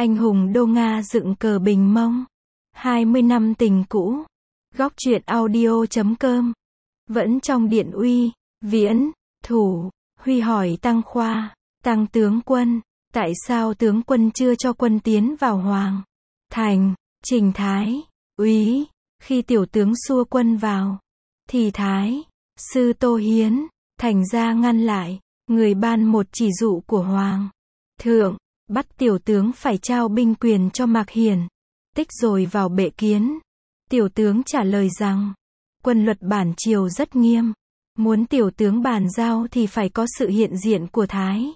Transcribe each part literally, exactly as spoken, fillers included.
Anh hùng đô Nga dựng cờ Bình Mông. hai mươi năm tình cũ. Góc truyện audio chấm com. Vẫn trong điện uy, Viễn, Thủ, Huy hỏi Tăng Khoa, Tăng tướng quân, tại sao tướng quân chưa cho quân tiến vào Hoàng Thành? Trình Thái, úy, khi tiểu tướng xua quân vào, thì Thái sư Tô Hiến, thành ra ngăn lại, người ban một chỉ dụ của Hoàng thượng, bắt tiểu tướng phải trao binh quyền cho Mạc Hiển. Tích rồi vào bệ kiến. Tiểu tướng trả lời rằng, quân luật bản triều rất nghiêm, muốn tiểu tướng bàn giao thì phải có sự hiện diện của Thái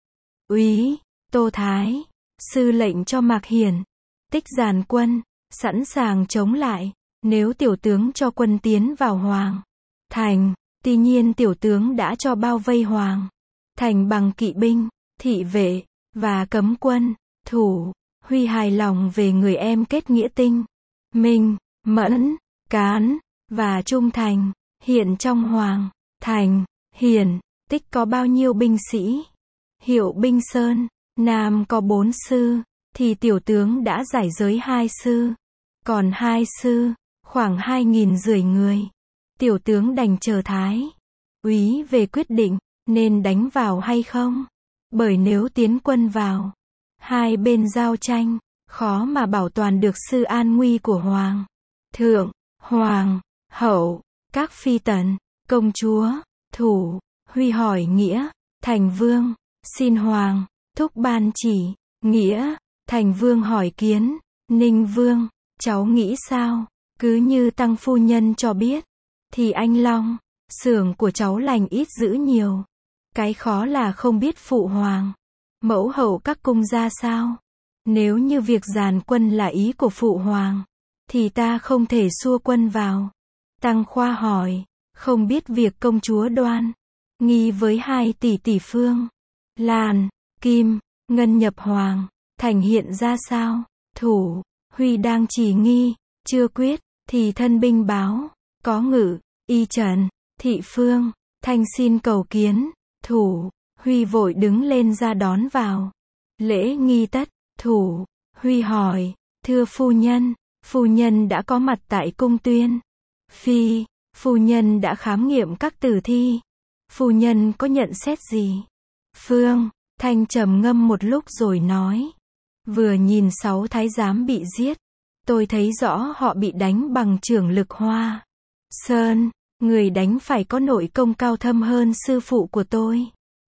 úy, Tô Thái sư lệnh cho Mạc Hiển. Tích dàn quân, sẵn sàng chống lại, nếu tiểu tướng cho quân tiến vào Hoàng Thành. Tuy nhiên tiểu tướng đã cho bao vây Hoàng Thành bằng kỵ binh, thị vệ, và cấm quân. Thủ, Huy hài lòng về người em kết nghĩa tinh, minh, mẫn, cán, và trung thành. Hiện trong Hoàng Thành, Hiển, Tích có bao nhiêu binh sĩ? Hiệu binh Sơn, Nam có bốn sư, thì tiểu tướng đã giải giới hai sư. Còn hai sư, khoảng hai nghìn rưỡi người. Tiểu tướng đành chờ Thái úy về quyết định, nên đánh vào hay không. Bởi nếu tiến quân vào, hai bên giao tranh, khó mà bảo toàn được sự an nguy của Hoàng thượng, Hoàng hậu, các phi tần, công chúa. Thủ, Huy hỏi Nghĩa, Thành Vương, xin Hoàng thúc ban chỉ. Nghĩa, Thành Vương hỏi Kiến, Ninh Vương, cháu nghĩ sao? Cứ như Tăng phu nhân cho biết, thì anh Long, xưởng của cháu lành ít dữ nhiều. Cái khó là không biết phụ hoàng, mẫu hậu các cung ra sao. Nếu như việc dàn quân là ý của phụ hoàng, thì ta không thể xua quân vào. Tăng Khoa hỏi, không biết việc công chúa Đoan nghi với hai tỷ tỷ Phương Lan, Kim, Ngân nhập Hoàng Thành hiện ra sao? Thủ, Huy đang chỉ nghi, chưa quyết, thì thân binh báo, có Ngự, Y Trần, Thị Phương, Thanh xin cầu kiến. Thủ, Huy vội đứng lên ra đón vào. Lễ nghi tất. Thủ, Huy hỏi, thưa phu nhân, phu nhân đã có mặt tại cung Tuyên Phi, phu nhân đã khám nghiệm các tử thi, phu nhân có nhận xét gì? Phương, Thanh trầm ngâm một lúc rồi nói, vừa nhìn sáu thái giám bị giết, tôi thấy rõ họ bị đánh bằng chưởng lực Hoa Sơn. Người đánh phải có nội công cao thâm hơn sư phụ của tôi.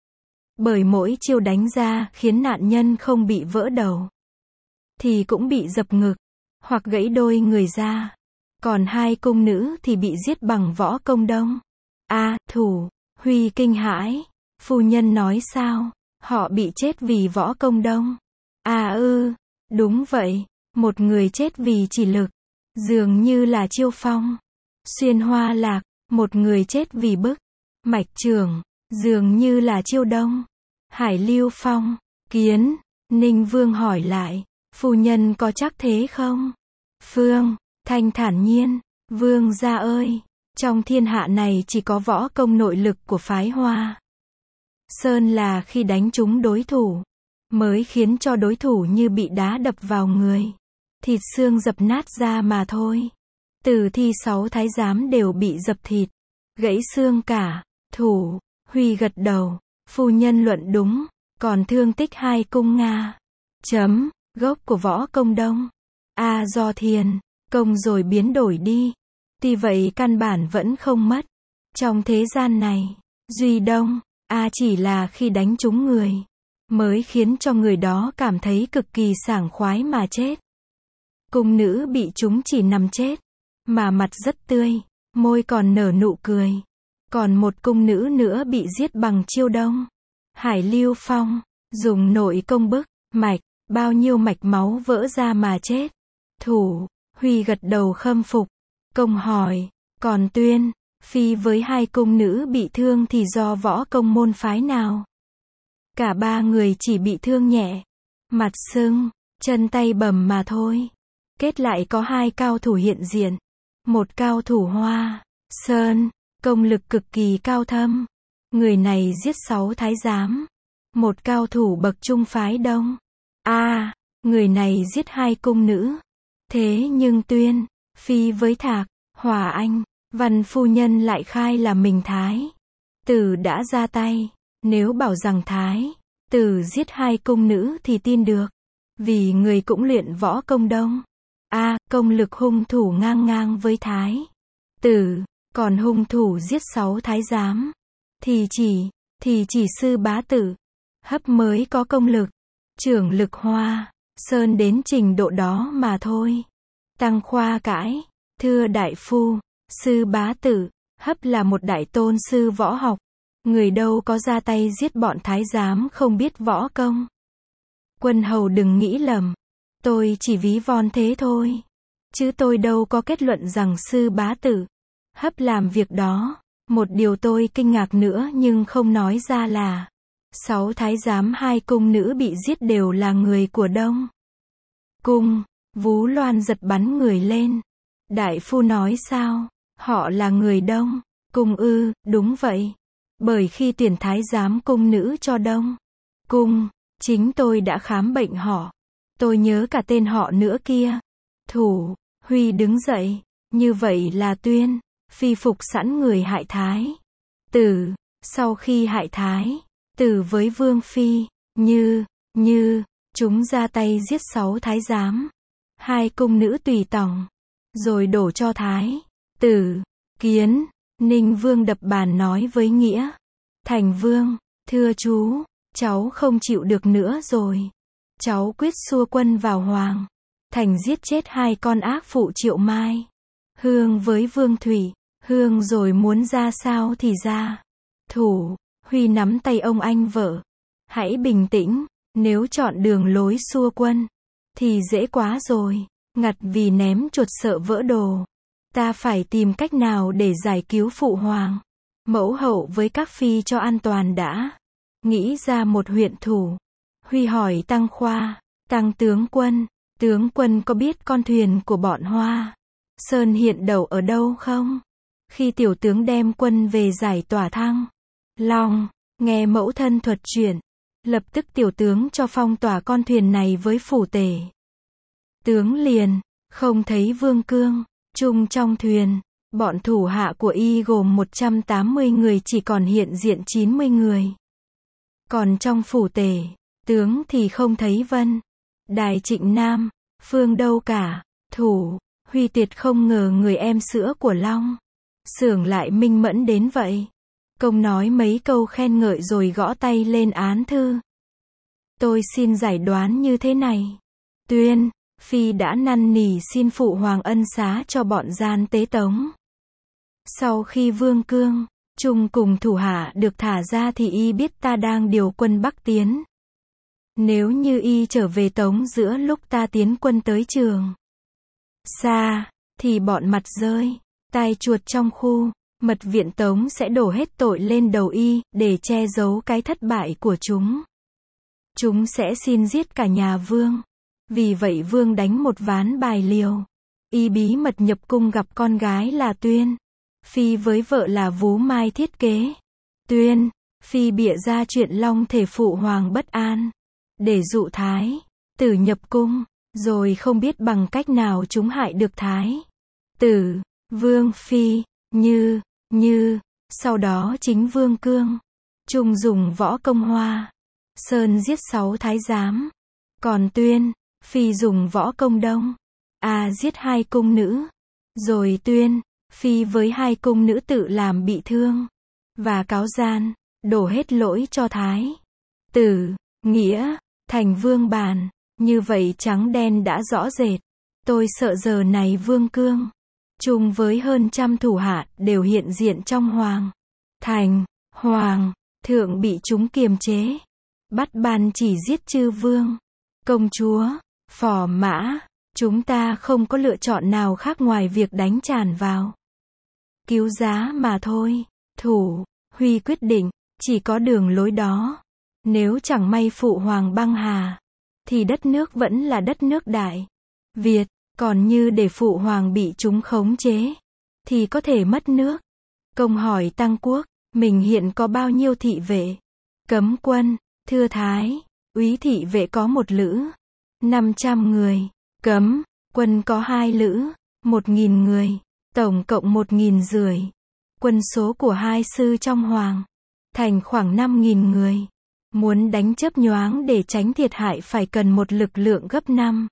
Bởi mỗi chiêu đánh ra khiến nạn nhân không bị vỡ đầu, thì cũng bị dập ngực, hoặc gãy đôi người ra. Còn hai cung nữ thì bị giết bằng võ công đông. A, à, Thủ, Huy kinh hãi, phu nhân nói sao? Họ bị chết vì võ công đông. À ư, đúng vậy, một người chết vì chỉ lực, dường như là Chiêu Phong, Xuyên Hoa Lạc. Một người chết vì bức, mạch trưởng, dường như là Chiêu Đông, Hải Lưu Phong. Kiến, Ninh Vương hỏi lại, phu nhân có chắc thế không? Phương, Thanh thản nhiên, Vương gia ơi, trong thiên hạ này chỉ có võ công nội lực của phái Hoa Sơn là khi đánh trúng đối thủ, mới khiến cho đối thủ như bị đá đập vào người, thịt xương dập nát ra mà thôi. Tử thi sáu thái giám đều bị dập thịt, gãy xương cả. Thủ, Huy gật đầu, phu nhân luận đúng, còn thương tích hai cung Nga. Chấm, gốc của võ công đông. A à, do thiền, công rồi biến đổi đi. Tuy vậy căn bản vẫn không mất. Trong thế gian này, duy đông, A à, chỉ là khi đánh trúng người, mới khiến cho người đó cảm thấy cực kỳ sảng khoái mà chết. Cung nữ bị trúng chỉ nằm chết, mà mặt rất tươi, môi còn nở nụ cười. Còn một cung nữ nữa bị giết bằng chiêu đông, Hải Lưu Phong, dùng nội công bức, mạch, bao nhiêu mạch máu vỡ ra mà chết. Thủ, Huy gật đầu khâm phục. Công hỏi, còn Tuyên Phi với hai cung nữ bị thương thì do võ công môn phái nào? Cả ba người chỉ bị thương nhẹ, mặt sưng, chân tay bầm mà thôi. Kết lại có hai cao thủ hiện diện. Một cao thủ Hoa Sơn, công lực cực kỳ cao thâm. Người này giết sáu thái giám. Một cao thủ bậc trung phái Đông. A, à, người này giết hai cung nữ. Thế nhưng Tuyên, Phi với Thạc, Hòa Anh, Văn phu nhân lại khai là mình Thái tử đã ra tay. Nếu bảo rằng Thái tử giết hai cung nữ thì tin được. Vì người cũng luyện võ công đông. A, à, công lực hung thủ ngang ngang với Thái tử, còn hung thủ giết sáu thái giám. Thì chỉ, thì chỉ Sư Bá Tử, Hấp mới có công lực. Trưởng lực Hoa Sơn đến trình độ đó mà thôi. Tăng Khoa cãi, thưa đại phu, Sư Bá Tử, Hấp là một đại tôn sư võ học. Người đâu có ra tay giết bọn thái giám không biết võ công. Quân hầu đừng nghĩ lầm. Tôi chỉ ví von thế thôi. Chứ tôi đâu có kết luận rằng Sư Bá Tử, Hấp làm việc đó. Một điều tôi kinh ngạc nữa nhưng không nói ra là sáu thái giám hai cung nữ bị giết đều là người của Đông Cung. Vú Loan giật bắn người lên. Đại phu nói sao? Họ là người Đông Cung ư? Đúng vậy. Bởi khi tuyển thái giám cung nữ cho Đông Cung, chính tôi đã khám bệnh họ. Tôi nhớ cả tên họ nữa kia. Thủ Huy đứng dậy. Như vậy là Tuyên, Phi phục sẵn người hại Thái tử. Sau khi hại Thái tử với Vương Phi, như, như, chúng ra tay giết sáu thái giám, hai cung nữ tùy tòng, rồi đổ cho Thái tử. Kiến, Ninh Vương đập bàn nói với Nghĩa Thành Vương, thưa chú, cháu không chịu được nữa rồi. Cháu quyết xua quân vào Hoàng Thành giết chết hai con ác phụ Triệu Mai Hương với Vương Thủy Hương, rồi muốn ra sao thì ra. Thủ Huy nắm tay ông anh vợ. Hãy bình tĩnh, nếu chọn đường lối xua quân thì dễ quá rồi. Ngặt vì ném chuột sợ vỡ đồ. Ta phải tìm cách nào để giải cứu phụ hoàng mẫu hậu với các phi cho an toàn đã. Nghĩ ra một huyện thủ. Huy hỏi Tăng Khoa, Tăng tướng quân, tướng quân có biết con thuyền của bọn Hoa Sơn hiện đậu ở đâu không? Khi tiểu tướng đem quân về giải tỏa Thăng Long, nghe mẫu thân thuật chuyện, lập tức tiểu tướng cho phong tỏa con thuyền này với phủ tể. Tướng liền, không thấy Vương Cương, chung trong thuyền, bọn thủ hạ của y gồm một trăm tám mươi người chỉ còn hiện diện chín mươi người. Còn trong phủ tể, tướng thì không thấy Vân, Đài Trịnh Nam, Phương đâu cả. Thủ Huy tuyệt không ngờ người em sữa của Long Xưởng lại minh mẫn đến vậy. Công nói mấy câu khen ngợi rồi gõ tay lên án thư. Tôi xin giải đoán như thế này. Tuyên, Phi đã năn nỉ xin phụ hoàng ân xá cho bọn gian tế tống. Sau khi Vương Cương, Trung cùng thủ hạ được thả ra thì y biết ta đang điều quân Bắc tiến. Nếu như y trở về Tống giữa lúc ta tiến quân tới Trường Sa, thì bọn mặt rơi, tai chuột trong khu, mật viện Tống sẽ đổ hết tội lên đầu y, để che giấu cái thất bại của chúng. Chúng sẽ xin giết cả nhà Vương. Vì vậy Vương đánh một ván bài liều. Y bí mật nhập cung gặp con gái là Tuyên Phi với vợ là Vú Mai thiết kế. Tuyên Phi bịa ra chuyện Long thể phụ hoàng bất an, để dụ Thái tử nhập cung, rồi không biết bằng cách nào chúng hại được Thái tử. Vương Phi, như, như, sau đó chính Vương Cương, Trung dùng võ công Hoa Sơn giết sáu thái giám. Còn Tuyên Phi dùng võ công Đông A giết hai cung nữ. Rồi Tuyên Phi với hai cung nữ tự làm bị thương và cáo gian, đổ hết lỗi cho Thái tử. Nghĩa Thành Vương bàn. Như vậy trắng đen đã rõ rệt. Tôi sợ giờ này Vương Cương, chung với hơn trăm thủ hạ đều hiện diện trong Hoàng Thành. Hoàng thượng bị chúng kiềm chế, bắt ban chỉ giết chư vương, công chúa, phò mã. Chúng ta không có lựa chọn nào khác ngoài việc đánh tràn vào, cứu giá mà thôi. Thủ Huy quyết định, chỉ có đường lối đó. Nếu chẳng may phụ hoàng băng hà, thì đất nước vẫn là đất nước Đại Việt. Còn như để phụ hoàng bị chúng khống chế, thì có thể mất nước. Công hỏi Tăng Quốc, mình hiện có bao nhiêu thị vệ? Cấm quân, thưa Thái, úy thị vệ có một lữ. năm trăm người. Cấm, quân có hai lữ, một nghìn người, tổng cộng một nghìn rưỡi. Quân số của hai sư trong hoàng thành khoảng năm nghìn người. Muốn đánh chớp nhoáng để tránh thiệt hại phải cần một lực lượng gấp năm.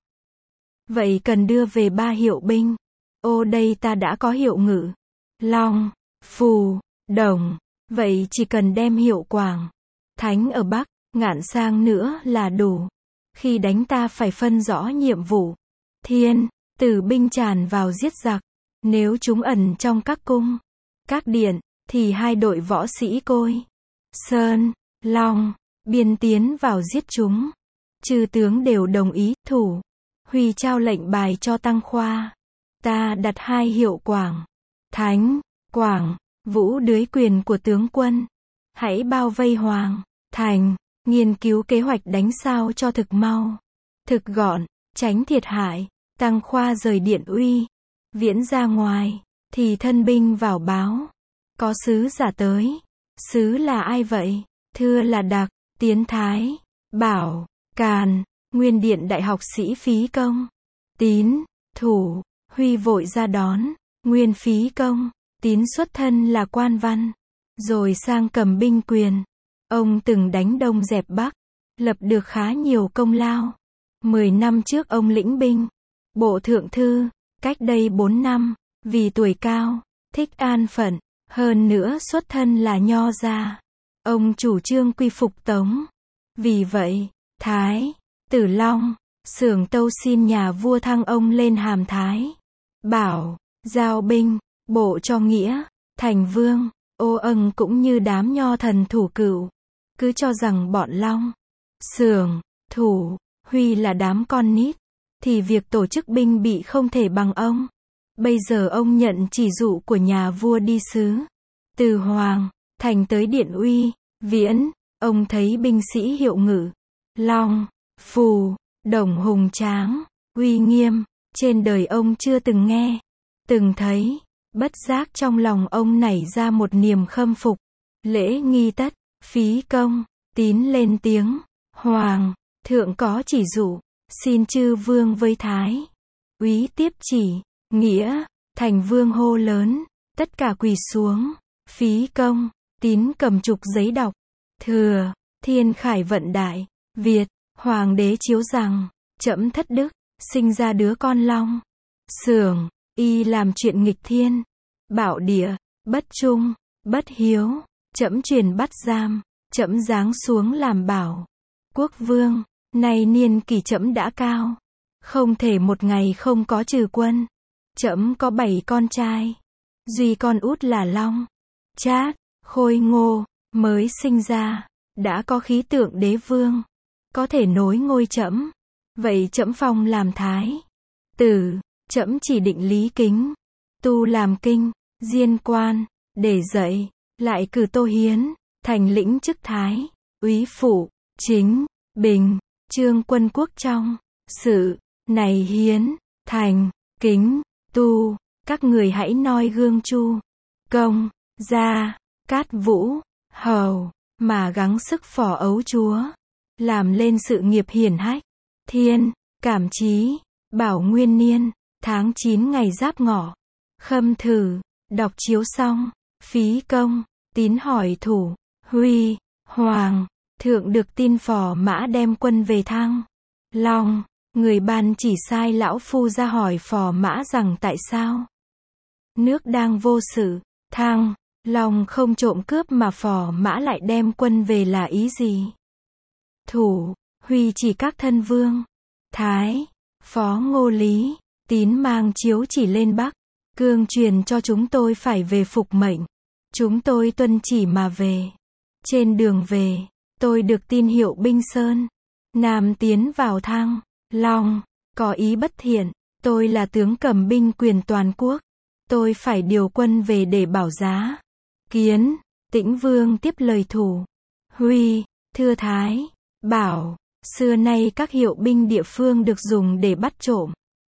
Vậy cần đưa về ba hiệu binh. Ô đây ta đã có hiệu Ngự, Long, Phù, Đồng. Vậy chỉ cần đem hiệu Quảng, Thánh ở Bắc, Ngạn sang nữa là đủ. Khi đánh ta phải phân rõ nhiệm vụ. Thiên, tử binh tràn vào giết giặc. Nếu chúng ẩn trong các cung, các điện, thì hai đội võ sĩ Côi, Sơn, Long, Biên tiến vào giết chúng. Chư tướng đều đồng ý, thủ. Huy trao lệnh bài cho Tăng Khoa. Ta đặt hai hiệu Quảng, Thánh, Quảng, Vũ dưới quyền của tướng quân. Hãy bao vây hoàng thành, nghiên cứu kế hoạch đánh sao cho thực mau, thực gọn, tránh thiệt hại. Tăng Khoa rời Điện Uy, viễn ra ngoài, thì thân binh vào báo. Có sứ giả tới. Sứ là ai vậy? Thưa là Đặc, Tiến Thái, Bảo, Càn, Nguyên Điện đại học sĩ Phí Công, Tín, Thủ. Huy vội ra đón. Nguyên Phí Công, Tín xuất thân là quan văn, rồi sang cầm binh quyền. Ông từng đánh Đông dẹp Bắc, lập được khá nhiều công lao. Mười năm trước ông lĩnh binh bộ thượng thư, cách đây bốn năm, vì tuổi cao, thích an phận, hơn nữa xuất thân là nho gia. Ông chủ trương quy phục Tống. Vì vậy, Thái, Tử Long, Xưởng tâu xin nhà vua thăng ông lên hàm Thái, Bảo, giao binh, bộ cho nghĩa, thành vương. Ô âng cũng như đám nho thần thủ cựu, cứ cho rằng bọn Long, Xưởng, Thủ, Huy là đám con nít, thì việc tổ chức binh bị không thể bằng ông. Bây giờ ông nhận chỉ dụ của nhà vua đi sứ, từ hoàng thành tới Điện Uy, Viễn. Ông thấy binh sĩ hiệu Ngự, Long, Phù, Đồng hùng tráng, uy nghiêm, trên đời ông chưa từng nghe, từng thấy. Bất giác trong lòng ông nảy ra một niềm khâm phục. Lễ nghi tất, Phí Công, Tín lên tiếng. Hoàng thượng có chỉ dụ, xin chư vương với Thái úy tiếp chỉ. Nghĩa, thành vương hô lớn, tất cả quỳ xuống. Phí Công, Tín cầm trục giấy đọc. Thừa, thiên khải vận đại, Việt, hoàng đế chiếu rằng, trẫm thất đức, sinh ra đứa con Long, Xưởng, y làm chuyện nghịch thiên, bạo địa, bất trung, bất hiếu, trẫm truyền bắt giam, trẫm giáng xuống làm Bảo Quốc vương. Nay niên kỷ trẫm đã cao, không thể một ngày không có trừ quân. Trẫm có bảy con trai, duy con út là Long, Trát, Khôi Ngô, mới sinh ra, đã có khí tượng đế vương, có thể nối ngôi trẫm. Vậy trẫm phong làm thái tử, trẫm chỉ định Lý Kính tu làm kinh diên quan, để dạy, lại cử Tô Hiến thành lĩnh chức thái úy phụ, chính, bình, trương quân quốc trong sự. Này Hiến, Thành, Kính, Tu, các người hãy noi gương Chu, Công, Gia, Cát Vũ, Hầu, mà gắng sức phò ấu chúa, làm lên sự nghiệp hiển hách. Thiên, cảm chí, Bảo Nguyên Niên, tháng chín ngày Giáp Ngọ, Khâm Thử, đọc chiếu xong, Phí Công, Tín hỏi Thủ, Huy, Hoàng, thượng được tin phò mã đem quân về Thăng Long. Người ban chỉ sai lão phu ra hỏi phò mã rằng tại sao nước đang vô sự, Thăng Long không trộm cướp mà phò mã lại đem quân về là ý gì? Thủ, Huy chỉ các thân vương, Thái, Phó Ngô Lý, Tín mang chiếu chỉ lên Bắc, cương truyền cho chúng tôi phải về phục mệnh. Chúng tôi tuân chỉ mà về. Trên đường về, tôi được tin hiệu binh Sơn Nam tiến vào Thăng Long, có ý bất thiện. Tôi là tướng cầm binh quyền toàn quốc, tôi phải điều quân về để bảo giá. Kiến, Tĩnh Vương tiếp lời Thủ, Huy, thưa Thái, Bảo, xưa nay các hiệu binh địa phương được dùng để bắt trộm,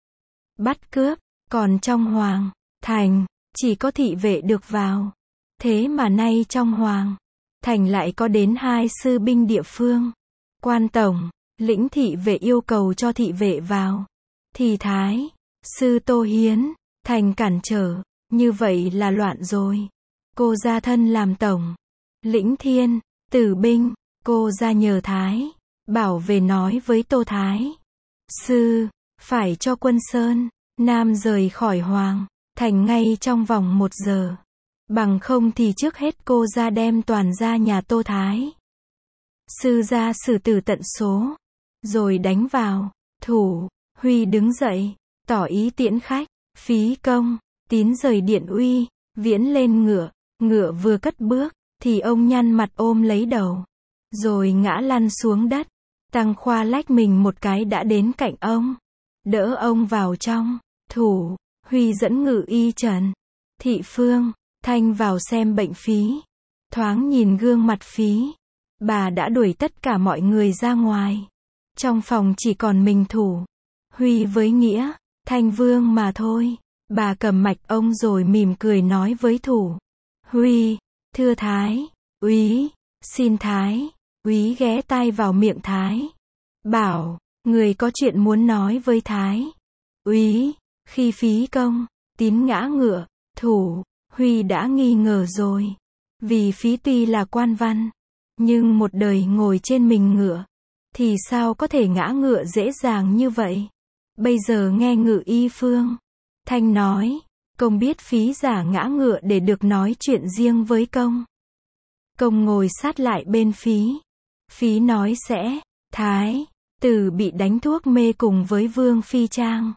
bắt cướp, còn trong hoàng thành, chỉ có thị vệ được vào. Thế mà nay trong hoàng thành lại có đến hai sư binh địa phương, quan tổng, Lĩnh thị vệ yêu cầu cho thị vệ vào. Thì Thái sư Tô Hiến thành cản trở, như vậy là loạn rồi. Cô ra thân làm tổng. Lĩnh Thiên tử binh, cô ra nhờ Thái bảo về nói với Tô Thái sư, phải cho quân Sơn Nam rời khỏi Hoàng thành ngay trong vòng một giờ. Bằng không thì trước hết cô ra đem toàn ra nhà Tô Thái sư ra xử tử tận số, rồi đánh vào. Thủ Huy đứng dậy, tỏ ý tiễn khách. Phí Công, Tín rời Điện Uy, Viễn lên ngựa. Ngựa vừa cất bước, thì ông nhăn mặt ôm lấy đầu, rồi ngã lăn xuống đất. Tăng Khoa lách mình một cái đã đến cạnh ông, đỡ ông vào trong. Thủ Huy dẫn Ngự Y Trần Thị Phương Thanh vào xem bệnh Phí. Thoáng nhìn gương mặt Phí, bà đã đuổi tất cả mọi người ra ngoài. Trong phòng chỉ còn mình Thủ Huy với Nghĩa, Thanh Vương mà thôi. Bà cầm mạch ông rồi mỉm cười nói với Thủ Huy, thưa Thái úy, xin Thái úy ghé tai vào miệng Thái, bảo người có chuyện muốn nói với Thái úy. Khi Phí Công, Tín ngã ngựa, Thủ Huy đã nghi ngờ rồi. Vì Phí tuy là quan văn, nhưng một đời ngồi trên mình ngựa, thì sao có thể ngã ngựa dễ dàng như vậy. Bây giờ nghe Ngự Y Phương Thanh nói, Công biết Phí giả ngã ngựa để được nói chuyện riêng với Công. Công ngồi sát lại bên Phí. Phí nói sẽ, Thái tử bị đánh thuốc mê cùng với Vương Phi Trang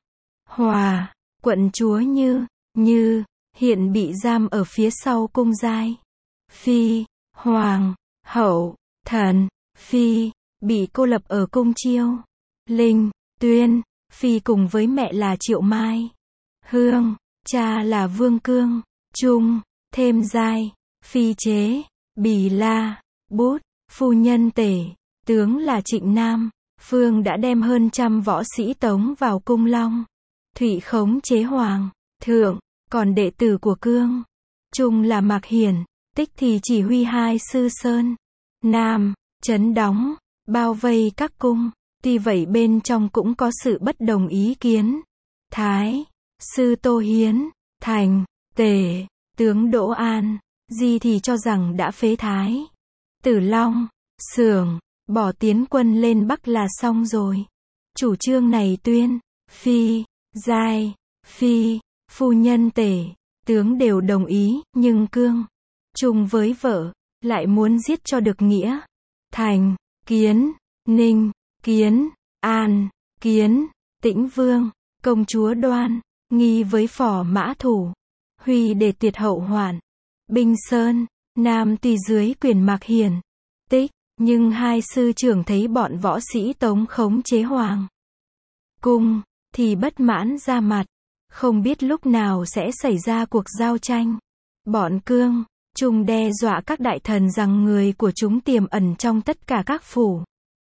Hòa, quận chúa Như, Như, hiện bị giam ở phía sau cung Giai. Phi, Hoàng, Hậu, Thần, Phi, bị cô lập ở cung Chiêu, Linh, Tuyên. Phi cùng với mẹ là Triệu Mai, Hương, cha là Vương Cương, Trung, thêm Giai, Phi chế, Bì La, Bút, phu nhân Tể, tướng là Trịnh Nam. Phương đã đem hơn trăm võ sĩ tống vào cung Long Thụy khống chế Hoàng thượng. Còn đệ tử của Cương, Trung là Mạc Hiển, Tích thì chỉ huy hai sư Sơn Nam trấn đóng, bao vây các cung. Tuy vậy bên trong cũng có sự bất đồng ý kiến. Thái sư Tô Hiến thành Tể, tướng Đỗ An Di thì cho rằng đã phế Thái tử Long Xưởng, bỏ tiến quân lên Bắc là xong rồi. Chủ trương này Tuyên, Phi, Giai, Phi, phu nhân Tể, tướng đều đồng ý, nhưng Cương, Trung với vợ lại muốn giết cho được Nghĩa, Thành, Kiến, Ninh, Kiến, An, Kiến, Tĩnh Vương, công chúa Đoan, nghi với Phò Mã Thủ Huy để tuyệt hậu hoạn. Binh Sơn Nam tuy dưới quyền Mạc Hiển, Tích, nhưng hai sư trưởng thấy bọn võ sĩ tống khống chế Hoàng cung, thì bất mãn ra mặt. Không biết lúc nào sẽ xảy ra cuộc giao tranh. Bọn Cương, Trung đe dọa các đại thần rằng người của chúng tiềm ẩn trong tất cả các phủ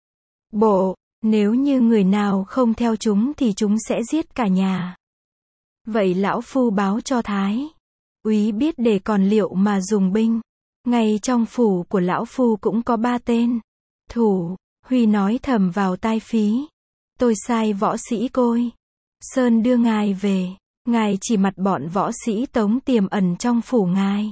bộ, nếu như người nào không theo chúng thì chúng sẽ giết cả nhà. Vậy lão phu báo cho Thái úy biết để còn liệu mà dùng binh. Ngay trong phủ của lão phu cũng có ba tên. Thủ Huy nói thầm vào tai Phí, tôi sai võ sĩ Côi Sơn đưa ngài về, ngài chỉ mặt bọn võ sĩ tống tiềm ẩn trong phủ ngài,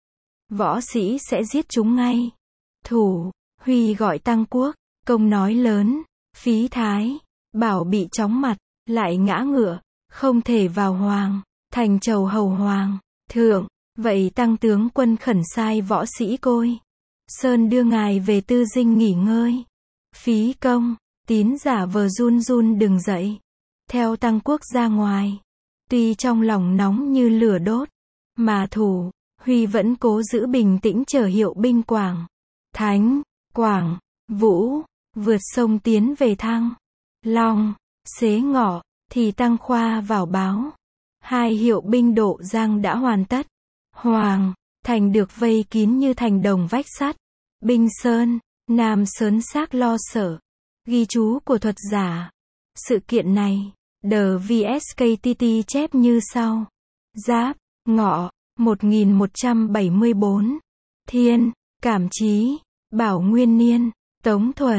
võ sĩ sẽ giết chúng ngay. Thủ Huy gọi Tăng Quốc Công nói lớn, Phí Thái bảo bị chóng mặt, lại ngã ngựa, không thể vào Hoàng thành chầu hầu Hoàng thượng. Vậy Tăng tướng quân khẩn sai võ sĩ Côi Sơn đưa ngài về Tư Dinh nghỉ ngơi. Phí Công, Tín giả vờ run run đừng dậy, theo Tăng Quốc ra ngoài. Tuy trong lòng nóng như lửa đốt, mà Thủ Huy vẫn cố giữ bình tĩnh chờ hiệu binh Quảng, Thánh, Quảng, Vũ vượt sông tiến về Thăng Long. Xế ngọ thì Tăng Khoa vào báo, hai hiệu binh độ Giang đã hoàn tất. Hoàng thành được vây kín như thành đồng vách sắt. Binh Sơn Nam sớn xác lo sợ. Ghi chú của thuật giả. Sự kiện này, The vê ét ca tê tê chép như sau. Giáp, Ngọ, một nghìn một trăm bảy mươi tư. Thiên, Cảm Chí, Bảo Nguyên Niên, Tống Thuần,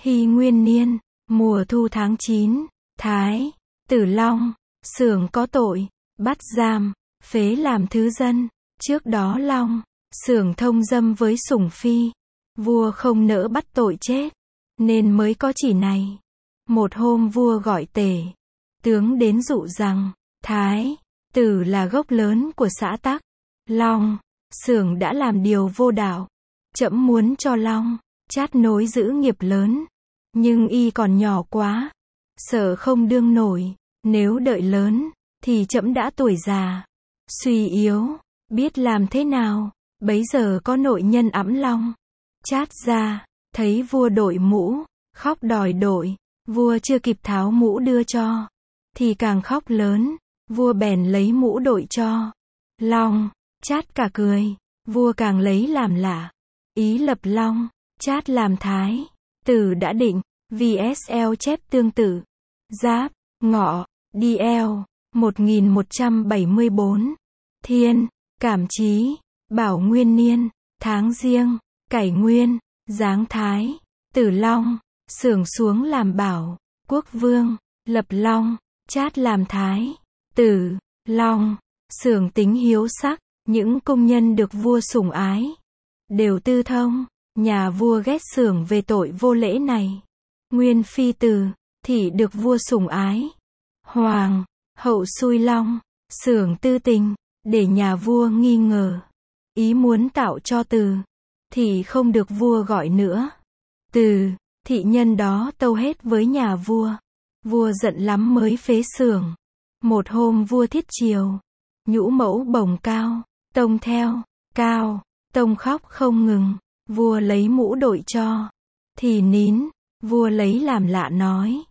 Hy nguyên niên, mùa thu tháng chín, Thái, Tử Long, xưởng có tội, bắt giam, phế làm thứ dân. Trước đó Long, xưởng thông dâm với sủng phi. Vua không nỡ bắt tội chết, nên mới có chỉ này. Một hôm vua gọi Tề, tướng đến dụ rằng, Thái, Tử là gốc lớn của xã Tắc. Long, xưởng đã làm điều vô đạo. Trẫm muốn cho Long, chát nối giữ nghiệp lớn. Nhưng y còn nhỏ quá, sợ không đương nổi. Nếu đợi lớn, thì trẫm đã tuổi già, suy yếu, biết làm thế nào. Bấy giờ có nội nhân ẵm Long, chát ra, thấy vua đội mũ, khóc đòi đội. Vua chưa kịp tháo mũ đưa cho, thì càng khóc lớn. Vua bèn lấy mũ đội cho Long, chát cả cười. Vua càng lấy làm lạ, ý lập Long, chát làm Thái, Tử đã định. vê ét lờ chép tương tự. Giáp, Ngọ, đê lờ, một nghìn một trăm bảy mươi bốn. Thiên, Cảm Chí, Bảo Nguyên Niên, tháng Giêng, Cải Nguyên, Giáng Thái, Tử Long, xưởng xuống làm Bảo, Quốc Vương, lập Long, chát làm Thái, Tử, Long, xưởng tính hiếu sắc. Những công nhân được vua sủng ái đều tư thông. Nhà vua ghét xưởng về tội vô lễ này. Nguyên phi Từ, thì được vua sủng ái. Hoàng, hậu xui Long, xưởng tư tình, để nhà vua nghi ngờ. Ý muốn tạo cho Từ, thì không được vua gọi nữa. Từ, thị nhân đó tâu hết với nhà vua. Vua giận lắm mới phế xưởng. Một hôm vua thiết triều, nhũ mẫu bồng Cao, Tông theo, Cao, Tông khóc không ngừng. Vua lấy mũ đội cho, thì nín. Vua lấy làm lạ nói,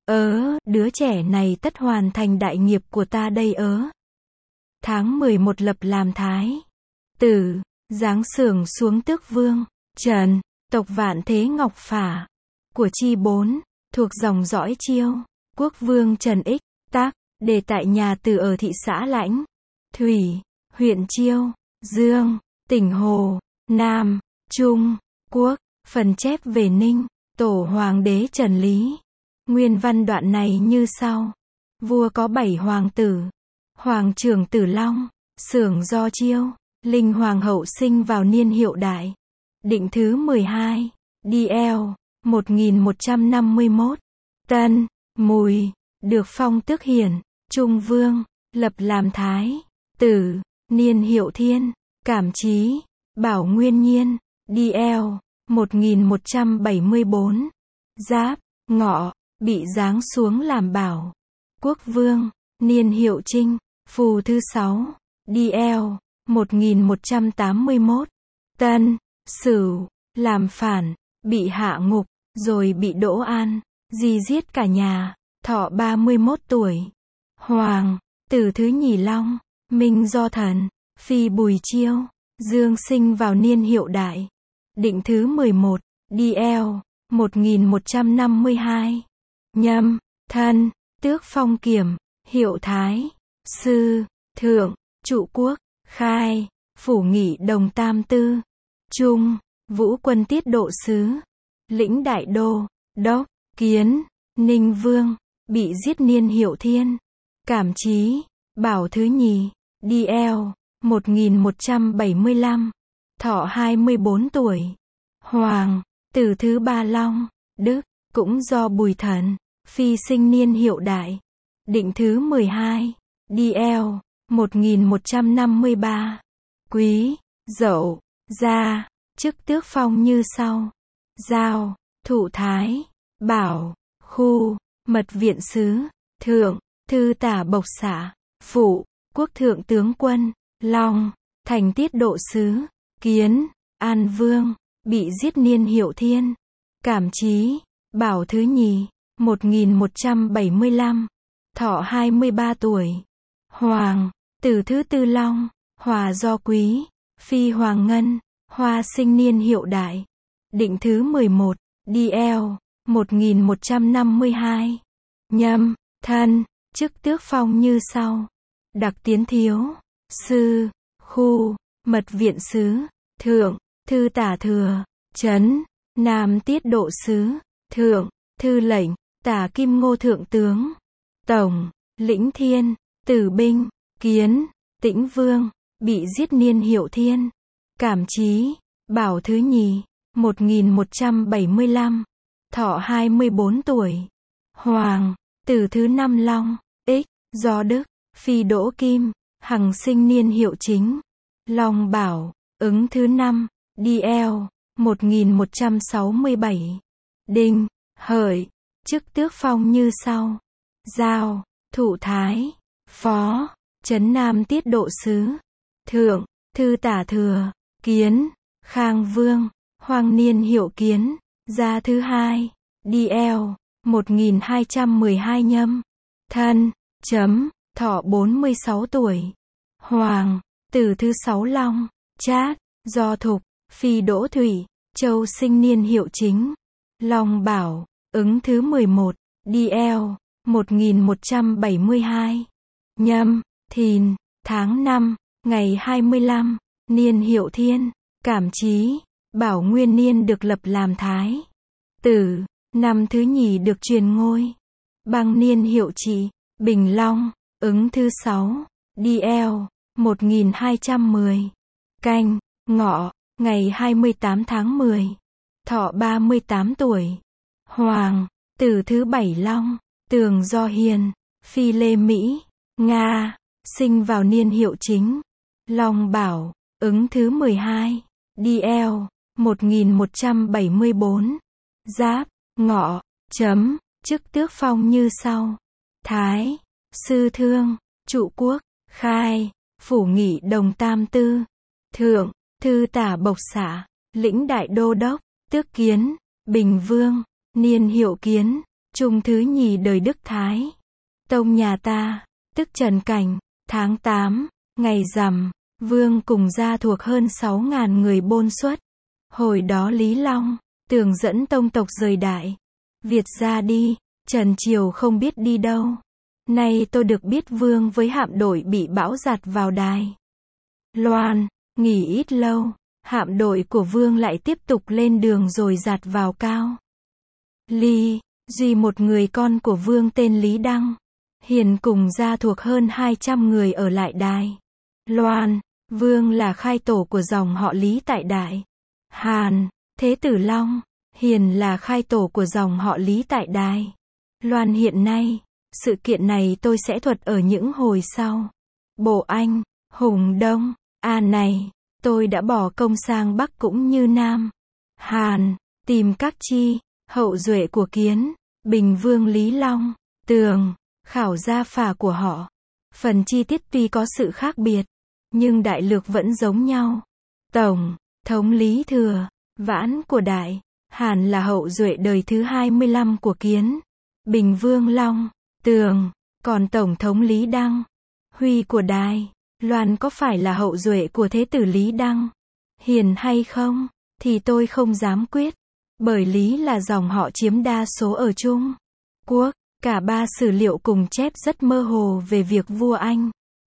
ớ, đứa trẻ này tất hoàn thành đại nghiệp của ta đây ớ. Tháng mười một lập làm Thái, Tử, giáng xưởng xuống tước vương. Trần, tộc Vạn Thế Ngọc Phả, của Chi bốn, thuộc dòng dõi Chiêu. Quốc vương Trần Ích, Tác, để tại nhà Từ ở thị xã Lãnh, Thủy, huyện Chiêu, Dương, tỉnh Hồ, Nam, Trung, Quốc. Phần chép về Ninh, tổ hoàng đế Trần Lý. Nguyên văn đoạn này như sau. Vua có bảy hoàng tử. Hoàng trưởng Tử Long, xưởng do Chiêu. Linh hoàng hậu sinh vào niên Hiệu Đại. Định thứ mười hai, đê lờ, một nghìn một trăm năm mươi mốt. Tân, Mùi, được phong tước Hiển, Trung vương, lập làm Thái, Tử, niên Hiệu Thiên, Cảm Chí, Bảo Nguyên Nhiên, đê lờ, một nghìn một trăm bảy mươi bốn. Giáp, Ngọ, bị giáng xuống làm Bảo, Quốc vương, niên Hiệu Trinh, phù thứ sáu, đê lờ, một nghìn một trăm tám mươi mốt. Tân, Sửu, làm phản, bị hạ ngục, rồi bị Đỗ An, di giết cả nhà, thọ ba mươi mốt tuổi. Hoàng, tử thứ nhì Long, Minh do Thần, phi Bùi Chiêu, Dương sinh vào niên Hiệu Đại. Định thứ mười một, đê lờ, một nghìn một trăm năm mươi hai. Nhâm, Thân, tước phong Kiểm, Hiệu Thái, Sư, Thượng, Trụ Quốc, Khai, phủ nghị Đồng Tam Tư, Trung, Vũ quân tiết độ sứ, lĩnh Đại Đô, Đốc, Kiến, Ninh Vương, bị giết niên Hiệu Thiên. Cảm Chí, Bảo thứ nhì, đê lờ, một nghìn một trăm bảy mươi lăm, thọ hai mươi bốn tuổi. Hoàng, tử thứ ba Long, Đức, cũng do Bùi Thần, phi sinh niên Hiệu Đại. Định thứ mười hai, đê lờ, một nghìn một trăm năm mươi ba. Quý, Dậu, Gia, chức tước phong như sau. Giao, Thụ Thái, Bảo, Khu, Mật viện sứ, Thượng, Thư tả Bộc xạ, Phụ, Quốc thượng tướng quân, Long, thành tiết độ sứ, Kiến, An vương, bị giết niên Hiệu Thiên. Cảm Chí, Bảo thứ nhì, một nghìn một trăm bảy mươi lăm, thọ hai mươi ba tuổi. Hoàng, tử thứ tư Long, Hòa do Quý, phi Hoàng Ngân, Hoa sinh niên Hiệu Đại. Định thứ mười một, đê lờ, một nghìn một trăm năm mươi hai. Nhâm, Thân, chức tước phong như sau. Đặc tiến thiếu, Sư, Khu, Mật viện sứ, Thượng, Thư tả thừa, Trấn, Nam tiết độ sứ, Thượng, thư lệnh, Tả Kim Ngô thượng tướng. Tổng, lĩnh Thiên, Tử binh, Kiến, Tĩnh Vương, bị giết niên hiệu Thiên. Cảm Chí, Bảo thứ nhì, một nghìn một trăm bảy mươi lăm. Thọ hai mươi bốn tuổi. Hoàng, Tử thứ năm Long, Ích, Do Đức, Phi Đỗ Kim, Hằng sinh niên hiệu chính. Long Bảo, ứng thứ năm, đi eo, một nghìn một trăm sáu mươi bảy. Đinh, Hợi, chức tước phong như sau. Giao, Thụ Thái, Phó, Trấn Nam Tiết Độ Sứ. Thượng, Thư Tả Thừa, Kiến, Khang Vương, Hoàng niên hiệu Kiến, gia thứ hai, đi eo, một nghìn hai trăm mười hai nhâm. Thân, chấm, thọ bốn mươi sáu tuổi. Hoàng, Tử thứ sáu Long, Chát, Do Thục, Phi Đỗ Thủy, Châu sinh niên hiệu chính. Long Bảo, ứng thứ mười một, đi eo, một nghìn một trăm bảy mươi hai. Nhâm, Thìn, tháng năm, ngày hai mươi lăm, niên hiệu Thiên. Cảm Chí, Bảo nguyên niên được lập làm Thái Tử, năm thứ nhì được truyền ngôi. Băng niên hiệu Trị, Bình Long, ứng thứ sáu, đi eo, một nghìn hai trăm mười. Canh, Ngọ, ngày hai mươi tám tháng mười. Thọ ba mươi tám tuổi. Hoàng, Tử thứ bảy Long, Tường Do Hiền, Phi Lê Mỹ, Nga, sinh vào niên hiệu chính. Long Bảo, ứng thứ mười hai, đi eo, một nghìn một trăm bảy mươi bốn. Giáp, Ngọ, chấm, chức tước phong như sau. Thái, Sư Thương, Trụ Quốc, Khai, Phủ Nghị Đồng Tam Tư. Thượng, Thư Tả Bộc Xạ, lĩnh Đại Đô Đốc, tước Kiến, Bình Vương, niên hiệu Kiến, trung thứ nhì đời Đức Thái Tông nhà ta, tức Trần Cảnh, tháng tám, ngày rằm, Vương cùng gia thuộc hơn sáu ngàn người bôn xuất. Hồi đó Lý Long, Tường dẫn tông tộc rời Đại Việt ra đi, Trần Triều không biết đi đâu. Nay tôi được biết Vương với hạm đội bị bão giạt vào Đài Loan, nghỉ ít lâu, hạm đội của Vương lại tiếp tục lên đường rồi giạt vào Cao Ly. Duy một người con của Vương tên Lý Đăng, Hiền cùng gia thuộc hơn hai trăm người ở lại Đài Loan. Vương là khai tổ của dòng họ Lý tại Đại Hàn. Thế tử Long, Hiền là khai tổ của dòng họ Lý tại Đài Loan hiện nay. Sự kiện này tôi sẽ thuật ở những hồi sau. Bộ Anh, Hùng Đông, à này, tôi đã bỏ công sang Bắc cũng như Nam Hàn, tìm các chi, hậu duệ của Kiến, Bình Vương Lý Long, Tường, khảo gia phả của họ. Phần chi tiết tuy có sự khác biệt, nhưng đại lược vẫn giống nhau. Tổng thống Lý Thừa, Vãn của Đại Hàn là hậu duệ đời thứ hai mươi lăm của Kiến, Bình Vương Long, Tường, còn Tổng thống Lý Đăng, Huy của Đài Loan có phải là hậu duệ của Thế tử Lý Đăng, Hiền hay không, thì tôi không dám quyết, bởi Lý là dòng họ chiếm đa số ở Trung Quốc. Cả ba sử liệu cùng chép rất mơ hồ về việc vua Anh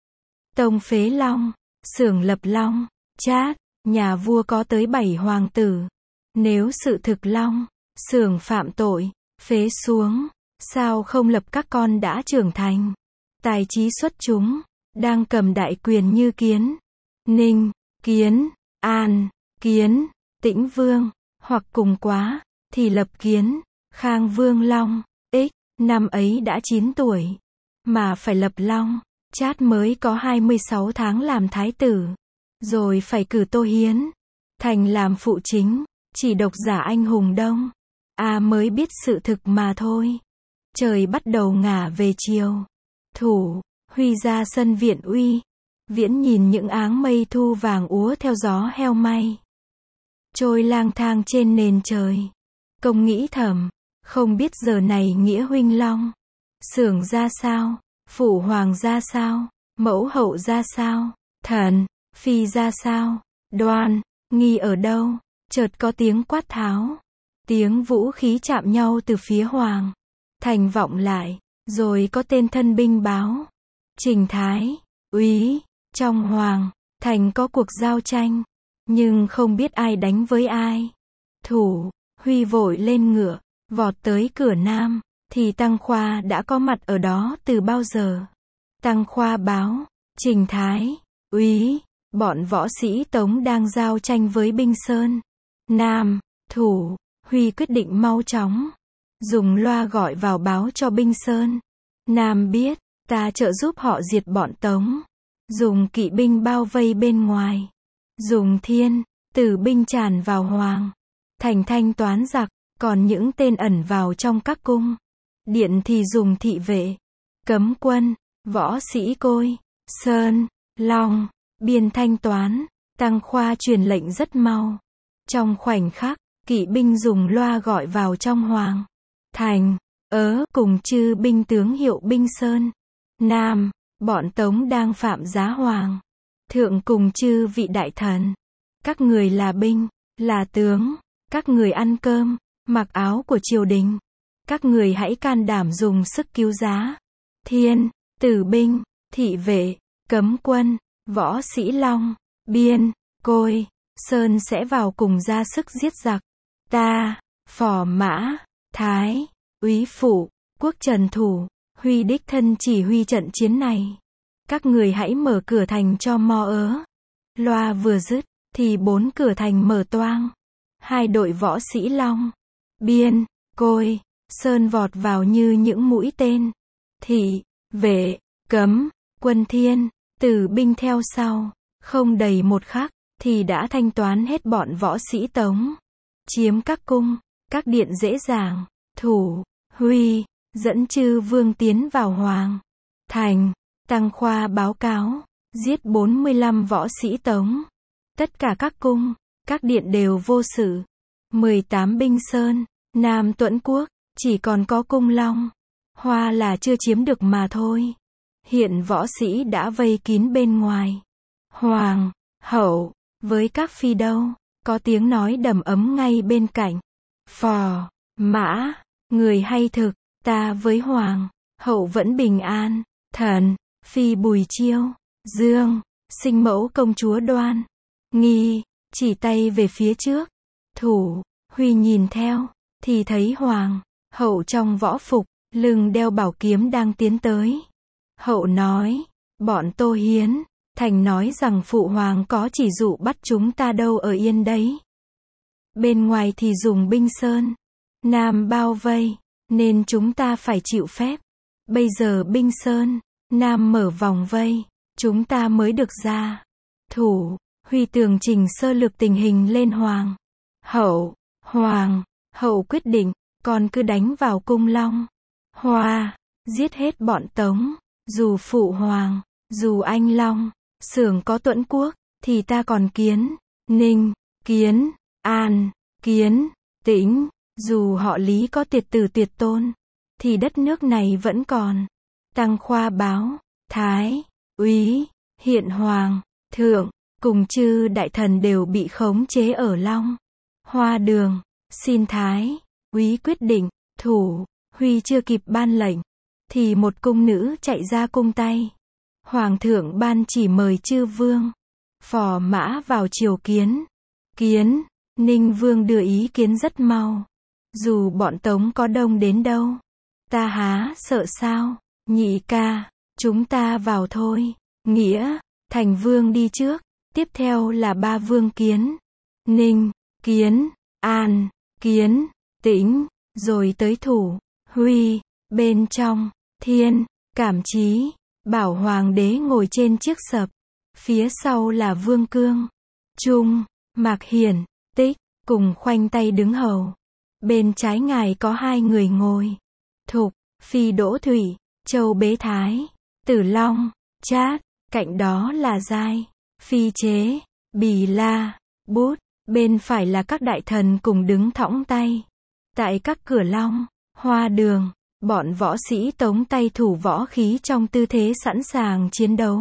Tông phế Long, xưởng lập Long, Chát, nhà vua có tới bảy hoàng tử. Nếu sự thực Long, xưởng phạm tội, phế xuống, sao không lập các con đã trưởng thành, tài trí xuất chúng, đang cầm đại quyền như Kiến, Ninh, Kiến, An, Kiến, Tĩnh Vương, hoặc cùng quá, thì lập Kiến, Khang Vương Long, Ích, năm ấy đã chín tuổi, mà phải lập Long, Chát mới có hai mươi sáu tháng làm thái tử, rồi phải cử Tô Hiến thành làm phụ chính, chỉ độc giả anh hùng Đông A mới biết sự thực mà thôi. Trời bắt đầu ngả về chiều, Thủ, Huy ra sân viện uy, Viễn nhìn những áng mây thu vàng úa theo gió heo may, trôi lang thang trên nền trời. Công nghĩ thầm, không biết giờ này nghĩa huynh Long, xưởng ra sao, phụ hoàng ra sao, mẫu hậu ra sao, thần, phi ra sao, Đoan, Nghi ở đâu. Chợt có tiếng quát tháo, tiếng vũ khí chạm nhau từ phía hoàng thành vọng lại, rồi có tên thân binh báo, Trình Thái, úy, trong hoàng thành có cuộc giao tranh, nhưng không biết ai đánh với ai. Thủ, Huy vội lên ngựa, Vọt tới cửa nam, thì Tăng Khoa đã có mặt ở đó từ bao giờ. Tăng Khoa báo, Trình Thái, úy, bọn võ sĩ Tống đang giao tranh với binh Sơn. Nam, Thủ, Huy quyết định mau chóng dùng loa gọi vào báo cho binh Sơn. Nam biết, ta trợ giúp họ diệt bọn Tống. Dùng kỵ binh bao vây bên ngoài. Dùng thiên, tử binh tràn vào Hoàng thành thanh toán giặc, còn những tên ẩn vào trong các cung điện thì dùng thị vệ, cấm quân, võ sĩ Côi, Sơn, Long, Biên thanh toán. Tăng Khoa truyền lệnh rất mau. Trong khoảnh khắc, kỵ binh dùng loa gọi vào trong Hoàng thành. Ớ cùng chư binh tướng hiệu binh Sơn. Nam, bọn Tống đang phạm giá Hoàng thượng cùng chư vị đại thần. Các người là binh, là tướng, các người ăn cơm, mặc áo của triều đình. Các người hãy can đảm dùng sức cứu giá. Thiên, tử binh, thị vệ, cấm quân, võ sĩ Long, Biên, Côi, Sơn sẽ vào cùng ra sức giết giặc. Ta, Phò Mã, Thái, úy Phụ, Quốc Trần Thủ, Huy đích thân chỉ huy trận chiến này. Các người hãy mở cửa thành cho mo ớ. Loa vừa dứt, thì bốn cửa thành mở toang. Hai đội võ sĩ Long, Biên, Côi, Sơn vọt vào như những mũi tên. Thị, vệ, cấm, quân thiên, tử binh theo sau. Không đầy một khắc, thì đã thanh toán hết bọn võ sĩ Tống. Chiếm các cung, các điện dễ dàng. Thủ, Huy, dẫn chư vương tiến vào Hoàng thành. Tăng Khoa báo cáo, giết bốn mươi lăm võ sĩ Tống. Tất cả các cung, các điện đều vô sự. mười tám binh Sơn, Nam Tuẫn Quốc, chỉ còn có cung Long Hoa là chưa chiếm được mà thôi. Hiện võ sĩ đã vây kín bên ngoài. Hoàng hậu, với các phi đâu, có tiếng nói đầm ấm ngay bên cạnh. Phò Mã, người hay thực, ta với Hoàng hậu vẫn bình an. Thần, phi Bùi Chiêu, Dương, sinh mẫu công chúa Đoan Nghi, chỉ tay về phía trước. Thủ, Huy nhìn theo, thì thấy Hoàng hậu trong võ phục, lưng đeo bảo kiếm đang tiến tới. Hậu nói, bọn Tô Hiến Thành nói rằng phụ hoàng có chỉ dụ bắt chúng ta đâu ở yên đấy. Bên ngoài thì dùng binh Sơn, Nam bao vây, nên chúng ta phải chịu phép. Bây giờ binh Sơn, Nam mở vòng vây, chúng ta mới được ra. Thủ, Huy tường trình sơ lược tình hình lên Hoàng hậu. Hoàng hậu quyết định, con cứ đánh vào cung Long Hoa, giết hết bọn Tống. Dù phụ hoàng, dù anh Long Xưởng có Tuẫn Quốc, thì ta còn Kiến, Ninh, Kiến, An, Kiến, Tĩnh. Dù họ Lý có tiệt tử tiệt tôn, thì đất nước này vẫn còn. Tăng Khoa báo, Thái, úy, hiện Hoàng thượng, cùng chư đại thần đều bị khống chế ở Long Hoa đường. Xin Thái, úy quyết định. Thủ, Huy chưa kịp ban lệnh, thì một cung nữ chạy ra cung tay. Hoàng thượng ban chỉ mời chư vương, Phò Mã vào triều kiến. Kiến, Ninh vương đưa ý kiến rất mau. Dù bọn Tống có đông đến đâu, ta há sợ sao. Nhị ca, chúng ta vào thôi. Nghĩa, Thành vương đi trước, tiếp theo là ba vương Kiến, Ninh, Kiến, An, Kiến, Tĩnh, rồi tới Thủ, Huy. Bên trong, Thiên, Cảm Chí, bảo hoàng đế ngồi trên chiếc sập. Phía sau là Vương Cương, Trung, Mạc Hiển, Tích, cùng khoanh tay đứng hầu. Bên trái ngài có hai người ngồi. Thục, Phi Đỗ Thủy, Châu Bế Thái, Tử Long, Trát. Cạnh đó là Giai, Phi Chế, Bì La, Bút. Bên phải là các đại thần cùng đứng thõng tay. Tại các cửa Long Hoa đường, bọn võ sĩ Tống tay thủ võ khí trong tư thế sẵn sàng chiến đấu.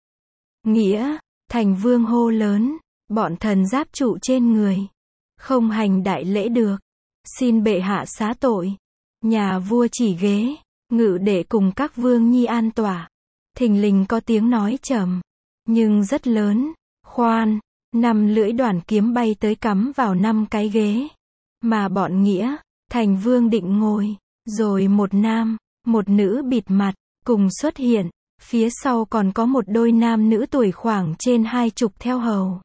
Nghĩa, Thành vương hô lớn, bọn thần giáp trụ trên người, không hành đại lễ được, xin bệ hạ xá tội. Nhà vua chỉ ghế, ngự để cùng các vương nhi an tỏa. Thình lình có tiếng nói trầm, nhưng rất lớn, khoan. Năm lưỡi đoàn kiếm bay tới cắm vào năm cái ghế, mà bọn Nghĩa, Thành Vương định ngồi, rồi một nam, một nữ bịt mặt, cùng xuất hiện, phía sau còn có một đôi nam nữ tuổi khoảng trên hai chục theo hầu.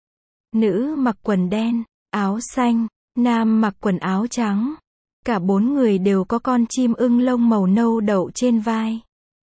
Nữ mặc quần đen, áo xanh, nam mặc quần áo trắng. Cả bốn người đều có con chim ưng lông màu nâu đậu trên vai.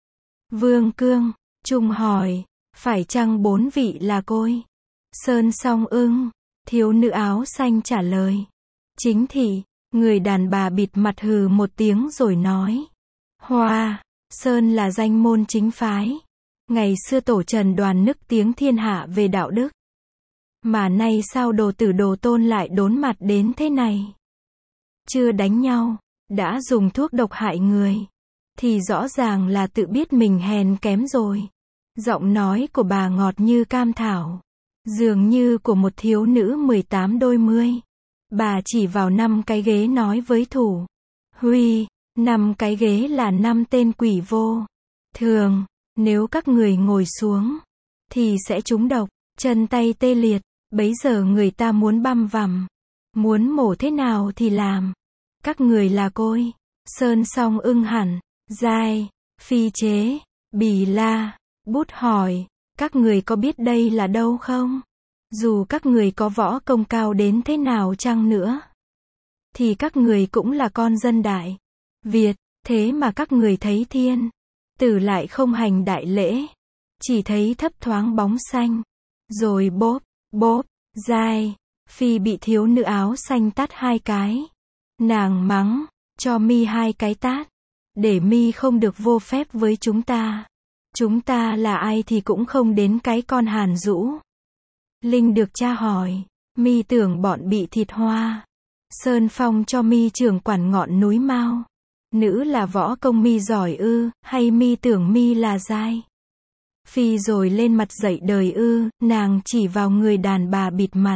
Vương Cương, Trung hỏi, phải chăng bốn vị là côi? Sơn Song ưng, thiếu nữ áo xanh trả lời. Chính thị, người đàn bà bịt mặt hừ một tiếng rồi nói. Hoa, Sơn là danh môn chính phái. Ngày xưa tổ Trần đoàn nức tiếng thiên hạ về đạo đức. Mà nay sao đồ tử đồ tôn lại đốn mặt đến thế này? Chưa đánh nhau, đã dùng thuốc độc hại người. Thì rõ ràng là tự biết mình hèn kém rồi. Giọng nói của bà ngọt như cam thảo. Dường như của một thiếu nữ mười tám đôi mươi. Bà chỉ vào năm cái ghế nói với thủ. Huy, năm cái ghế là năm tên quỷ vô. Thường, nếu các người ngồi xuống, thì sẽ trúng độc, chân tay tê liệt. Bấy giờ người ta muốn băm vằm. Muốn mổ thế nào thì làm. Các người là côi. Sơn Song ưng hẳn, dai, phi chế, bì la, bút hỏi. Các người có biết đây là đâu không? Dù các người có võ công cao đến thế nào chăng nữa, thì các người cũng là con dân Đại Việt, thế mà các người thấy thiên tử lại không hành đại lễ, chỉ thấy thấp thoáng bóng xanh, rồi bốp, bốp, dai, phi bị thiếu nữ áo xanh tát hai cái. Nàng mắng, cho mi hai cái tát, để mi không được vô phép với chúng ta. Chúng ta là ai thì cũng không đến cái con Hàn Dũ. Linh được cha hỏi, mi tưởng bọn bị thịt hoa. Sơn Phong cho mi trưởng quản ngọn núi Mao. Nữ là võ công mi giỏi ư, hay mi tưởng mi là dai? Phi rồi lên mặt dậy đời ư, nàng chỉ vào người đàn bà bịt mặt.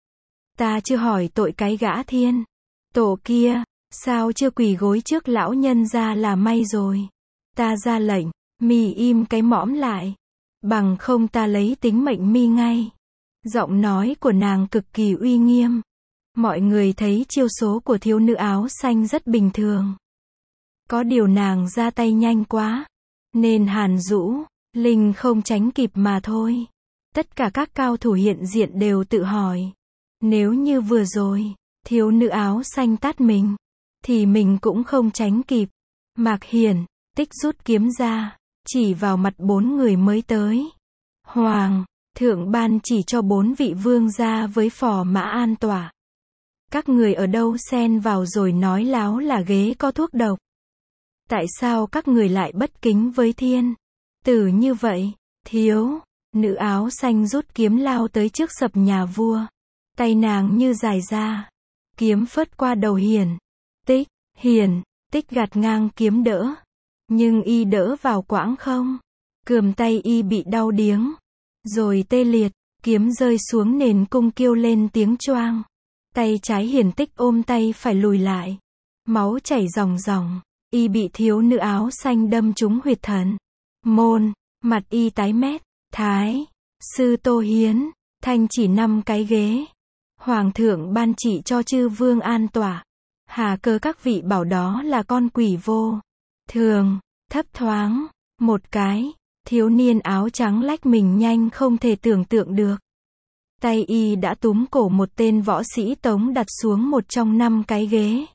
Ta chưa hỏi tội cái gã thiên tổ kia, sao chưa quỳ gối trước lão nhân ra là may rồi. Ta ra lệnh, mi im cái mõm lại, bằng không ta lấy tính mệnh mi ngay. Giọng nói của nàng cực kỳ uy nghiêm. Mọi người thấy chiêu số của thiếu nữ áo xanh rất bình thường. Có điều nàng ra tay nhanh quá, nên Hàn Dũ, Linh không tránh kịp mà thôi. Tất cả các cao thủ hiện diện đều tự hỏi, nếu như vừa rồi, thiếu nữ áo xanh tát mình, thì mình cũng không tránh kịp. Mạc Hiển, Tích rút kiếm ra, chỉ vào mặt bốn người mới tới. Hoàng, thượng ban chỉ cho bốn vị vương gia với phò mã an tỏa. Các người ở đâu xen vào rồi nói láo là ghế có thuốc độc. Tại sao các người lại bất kính với thiên tử như vậy? Thiếu nữ áo xanh rút kiếm lao tới trước sập nhà vua. Tay nàng như dài ra, kiếm phớt qua đầu Hiển. Tích, Hiển, Tích gạt ngang kiếm đỡ. Nhưng y đỡ vào quãng không. Cườm tay y bị đau điếng, rồi tê liệt, kiếm rơi xuống nền cung kêu lên tiếng choang. Tay trái Hiển Tích ôm tay phải lùi lại. Máu chảy ròng ròng, y bị thiếu nữ áo xanh đâm trúng huyệt thần môn, mặt y tái mét. Thái sư Tô Hiến, thanh chỉ năm cái ghế. Hoàng thượng ban chỉ cho chư vương an tỏa. Hà cơ các vị bảo đó là con quỷ vô thường. Thấp thoáng một cái, thiếu niên áo trắng lách mình nhanh không thể tưởng tượng được. Tay y đã túm cổ một tên võ sĩ Tống đặt xuống một trong năm cái ghế.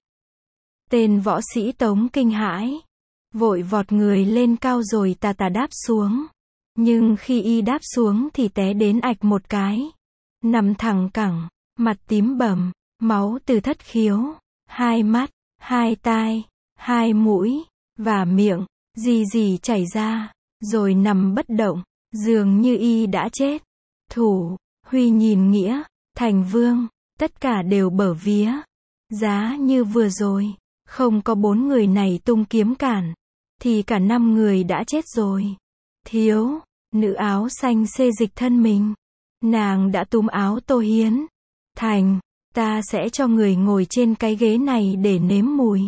Tên võ sĩ Tống kinh hãi, vội vọt người lên cao rồi tà tà đáp xuống. Nhưng khi y đáp xuống thì té đến ạch một cái, nằm thẳng cẳng, mặt tím bầm, máu từ thất khiếu, hai mắt, hai tai, hai mũi, và miệng, gì gì chảy ra, rồi nằm bất động, dường như y đã chết. Thủ, Huy nhìn Nghĩa, Thành Vương, tất cả đều bở vía. Giá như vừa rồi, không có bốn người này tung kiếm cản, thì cả năm người đã chết rồi. Thiếu nữ áo xanh xê dịch thân mình. Nàng đã túm áo Tô Hiến. Thành, ta sẽ cho người ngồi trên cái ghế này để nếm mùi.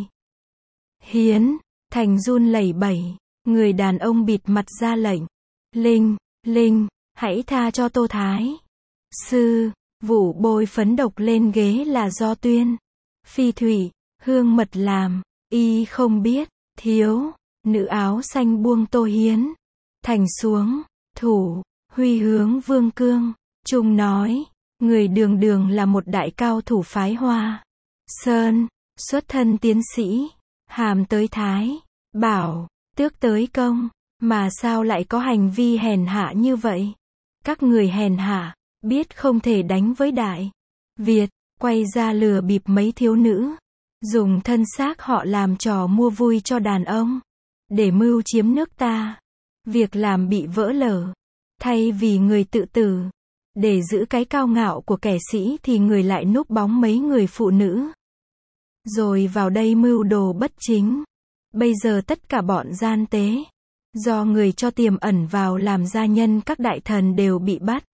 Hiến, Thành run lẩy bẩy. Người đàn ông bịt mặt ra lệnh. Linh, Linh, hãy tha cho Tô Thái sư. Vụ bôi phấn độc lên ghế là do Tuyên Phi Thủy hương mật làm, y không biết, thiếu, nữ áo xanh buông Tô Hiến, thành xuống, thủ, huy hướng Vương Cương, Trung nói, người đường đường là một đại cao thủ phái Hoa Sơn, xuất thân tiến sĩ, hàm tới thái, bảo, tước tới công, mà sao lại có hành vi hèn hạ như vậy? Các người hèn hạ, biết không thể đánh với đại Việt, quay ra lừa bịp mấy thiếu nữ, dùng thân xác họ làm trò mua vui cho đàn ông, để mưu chiếm nước ta. Việc làm bị vỡ lở, thay vì người tự tử, để giữ cái cao ngạo của kẻ sĩ thì người lại núp bóng mấy người phụ nữ. Rồi vào đây mưu đồ bất chính. Bây giờ tất cả bọn gian tế, do người cho tiềm ẩn vào làm gia nhân các đại thần đều bị bắt.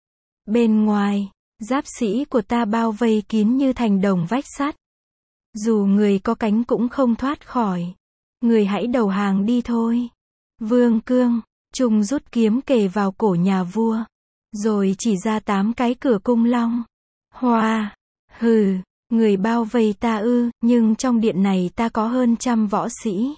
Bên ngoài, giáp sĩ của ta bao vây kín như thành đồng vách sắt. Dù người có cánh cũng không thoát khỏi. Người hãy đầu hàng đi thôi. Vương Cương, Trung rút kiếm kề vào cổ nhà vua, rồi chỉ ra tám cái cửa cung long. Hoa, hừ, người bao vây ta ư, nhưng trong điện này ta có hơn trăm võ sĩ.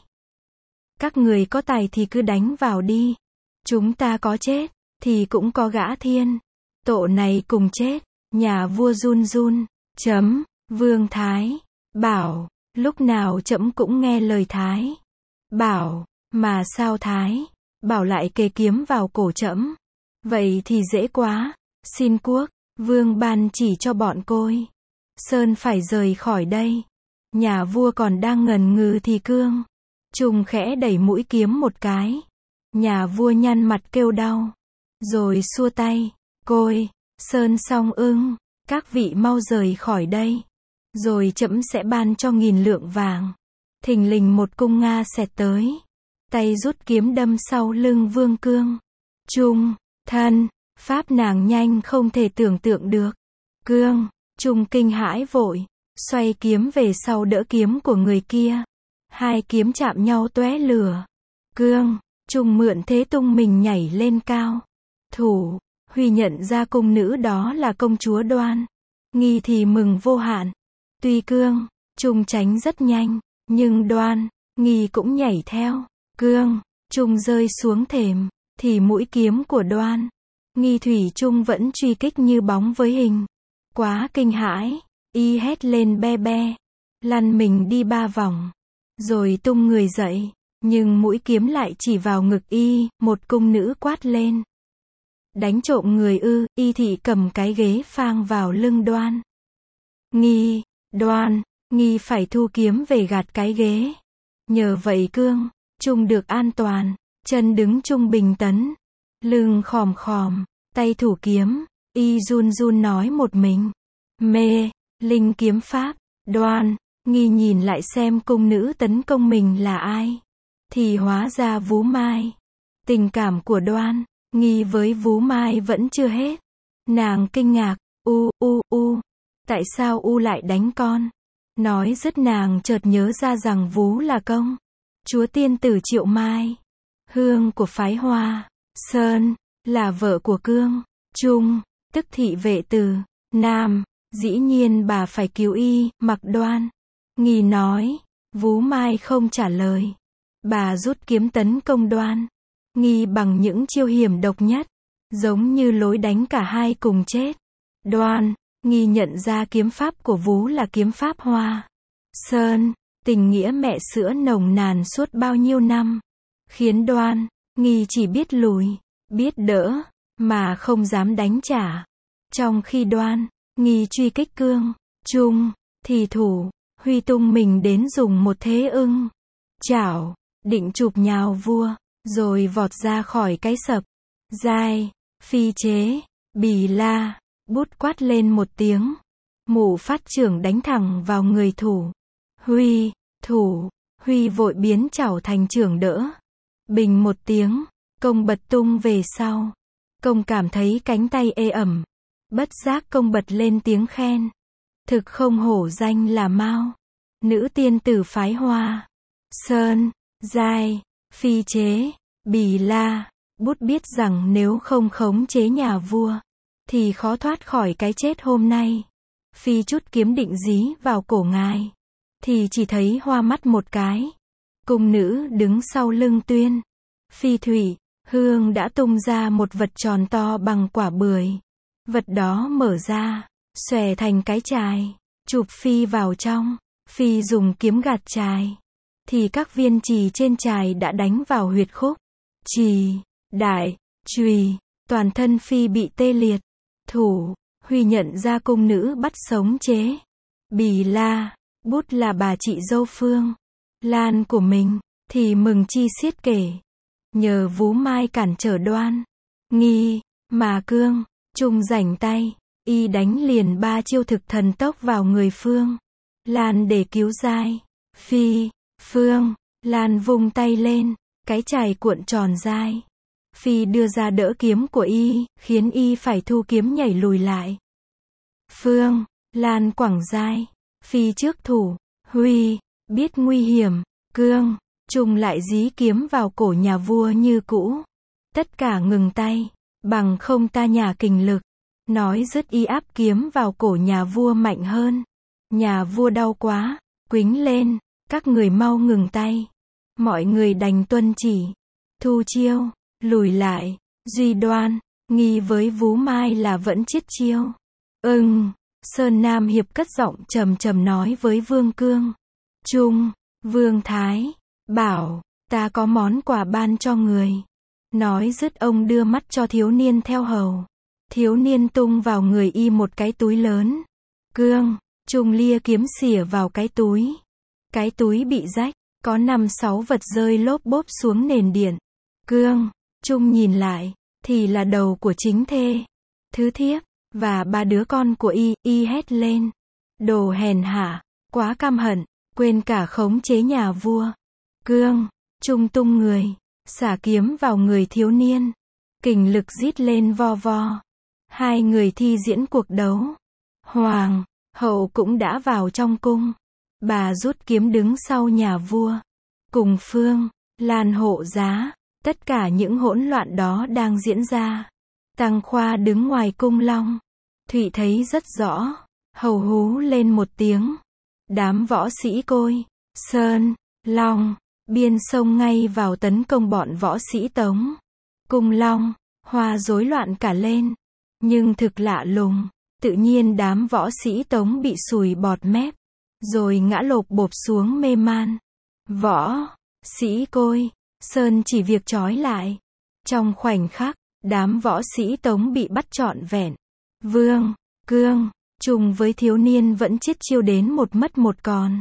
Các người có tài thì cứ đánh vào đi. Chúng ta có chết, thì cũng có gã thiên tổ này cùng chết. Nhà vua run run, chấm, Vương Thái, bảo, lúc nào trẫm cũng nghe lời Thái. Bảo, mà sao Thái, bảo lại kề kiếm vào cổ trẫm. Vậy thì dễ quá, xin quốc, vương ban chỉ cho bọn Côi Sơn phải rời khỏi đây. Nhà vua còn đang ngần ngừ thì Cương Trung khẽ đẩy mũi kiếm một cái. Nhà vua nhăn mặt kêu đau, rồi xua tay, Côi Sơn song ưng, các vị mau rời khỏi đây, rồi trẫm sẽ ban cho nghìn lượng vàng. Thình lình một cung Nga xẹt tới, tay rút kiếm đâm sau lưng Vương Cương. Trung, thân, pháp nàng nhanh không thể tưởng tượng được. Cương, Trung kinh hãi vội, xoay kiếm về sau đỡ kiếm của người kia. Hai kiếm chạm nhau tóe lửa. Cương, Trung mượn thế tung mình nhảy lên cao. Thủ, Huy nhận ra cung nữ đó là công chúa Đoan. Nghi thì mừng vô hạn. Tuy Cương, Trung tránh rất nhanh, nhưng Đoan, Nghi cũng nhảy theo. Cương, Trung rơi xuống thềm, thì mũi kiếm của Đoan, Nghi thủy chung vẫn truy kích như bóng với hình. Quá kinh hãi, y hét lên be be, lăn mình đi ba vòng, rồi tung người dậy, nhưng mũi kiếm lại chỉ vào ngực y. Một cung nữ quát lên, đánh trộm người ư? Y thị cầm cái ghế phang vào lưng Đoan Nghi. Đoan Nghi phải thu kiếm về gạt cái ghế. Nhờ vậy Cương Trung được an toàn, chân đứng trung bình tấn, lưng khòm khòm, tay thủ kiếm, y run run nói một mình, mê linh kiếm pháp. Đoan Nghi nhìn lại xem cung nữ tấn công mình là ai, thì hóa ra Vú Mai. Tình cảm của Đoan Nghi với Vú Mai vẫn chưa hết. Nàng kinh ngạc, u u u, tại sao u lại đánh con? Nói dứt nàng chợt nhớ ra rằng Vú là công chúa tiên tử Triệu Mai, hương của phái Hoa Sơn, là vợ của Cương Trung, tức thị vệ từ Nam. Dĩ nhiên bà phải cứu y. Mặc Đoan Nghi nói, Vú Mai không trả lời. Bà rút kiếm tấn công Đoan Nghi bằng những chiêu hiểm độc nhất, giống như lối đánh cả hai cùng chết. Đoan Nghi nhận ra kiếm pháp của Vú là kiếm pháp Hoa Sơn. Tình nghĩa mẹ sữa nồng nàn suốt bao nhiêu năm, khiến Đoan Nghi chỉ biết lùi, biết đỡ, mà không dám đánh trả. Trong khi Đoan Nghi truy kích Cương Trung, thì thủ Huy tung mình đến dùng một thế ưng chảo, định chụp nhào vua, rồi vọt ra khỏi cái sập. Giai, phi chế, bì la, bút quát lên một tiếng. Mụ phát trưởng đánh thẳng vào người thủ Huy. Thủ Huy vội biến chảo thành chưởng đỡ. Bình một tiếng, công bật tung về sau. Công cảm thấy cánh tay ê ẩm, bất giác công bật lên tiếng khen. Thực không hổ danh là Mao, nữ tiên tử phái Hoa Sơn. Giai, phi chế, bì la, bút biết rằng nếu không khống chế nhà vua, thì khó thoát khỏi cái chết hôm nay. Phi chút kiếm định dí vào cổ ngài. thì chỉ thấy hoa mắt một cái. Cung nữ đứng sau lưng Tuyên Phi Thụy, Hương đã tung ra một vật tròn to bằng quả bưởi. Vật đó mở ra, xòe thành cái chài, chụp Phi vào trong. Phi dùng kiếm gạt chài, thì các viên chì trên chài đã đánh vào huyệt khúc. Chì, đại, chùy, toàn thân Phi bị tê liệt. Thủ, Huy nhận ra cung nữ bắt sống chế. Bì la, bút là bà chị dâu Phương Lan của mình, thì mừng chi xiết kể. Nhờ Vú Mai cản trở Đoan Nghi, mà Cương, Trung rảnh tay, y đánh liền ba chiêu thực thần tốc vào người Phương Lan để cứu giai. Phi, Phương Lan vung tay lên, cái chài cuộn tròn giai. Phi đưa ra đỡ kiếm của y, khiến y phải thu kiếm nhảy lùi lại. Phương Lan quẳng giai. Phi trước thủ. Huy biết nguy hiểm. Cương, Trung lại dí kiếm vào cổ nhà vua như cũ. Tất cả ngừng tay, bằng không ta nhả kình lực. Nói dứt y áp kiếm vào cổ nhà vua mạnh hơn. Nhà vua đau quá, quýnh lên, các người mau ngừng tay. Mọi người đành tuân chỉ. Thu chiêu, lùi lại. Duy Đoan Nghi với Vú Mai là vẫn chiết chiêu. Ưng, Sơn Nam Hiệp cất giọng trầm trầm nói với Vương Cương. Trung, Vương Thái, bảo, ta có món quà ban cho người. Nói dứt ông đưa mắt cho thiếu niên theo hầu. Thiếu niên tung vào người y một cái túi lớn. Cương, Trung lia kiếm xỉa vào cái túi. Cái túi bị rách, có năm sáu vật rơi lốp bốp xuống nền điện. Cương, Trung nhìn lại, thì là đầu của chính thê, thứ thiếp, và ba đứa con của y. Y hét lên. Đồ hèn hạ, quá căm hận, quên cả khống chế nhà vua. Cương, Trung tung người, xả kiếm vào người thiếu niên. Kình lực rít lên vo vo. Hai người thi diễn cuộc đấu. Hoàng hậu cũng đã vào trong cung. Bà rút kiếm đứng sau nhà vua. Cùng Phương Lan hộ giá. Tất cả những hỗn loạn đó đang diễn ra. Tăng Khoa đứng ngoài cung long. Thụy thấy rất rõ. Hầu hú lên một tiếng. Đám võ sĩ Côi, Sơn, Long, Biên xông ngay vào tấn công bọn võ sĩ Tống. Cung Long, Hoa rối loạn cả lên. Nhưng thực lạ lùng, tự nhiên đám võ sĩ Tống bị sùi bọt mép, rồi ngã lộp bộp xuống mê man. Võ sĩ Côi, Sơn chỉ việc trói lại. Trong khoảnh khắc, đám võ sĩ Tống bị bắt trọn vẹn. Vương, Cương, Trung với thiếu niên vẫn chiết chiêu đến một mất một còn.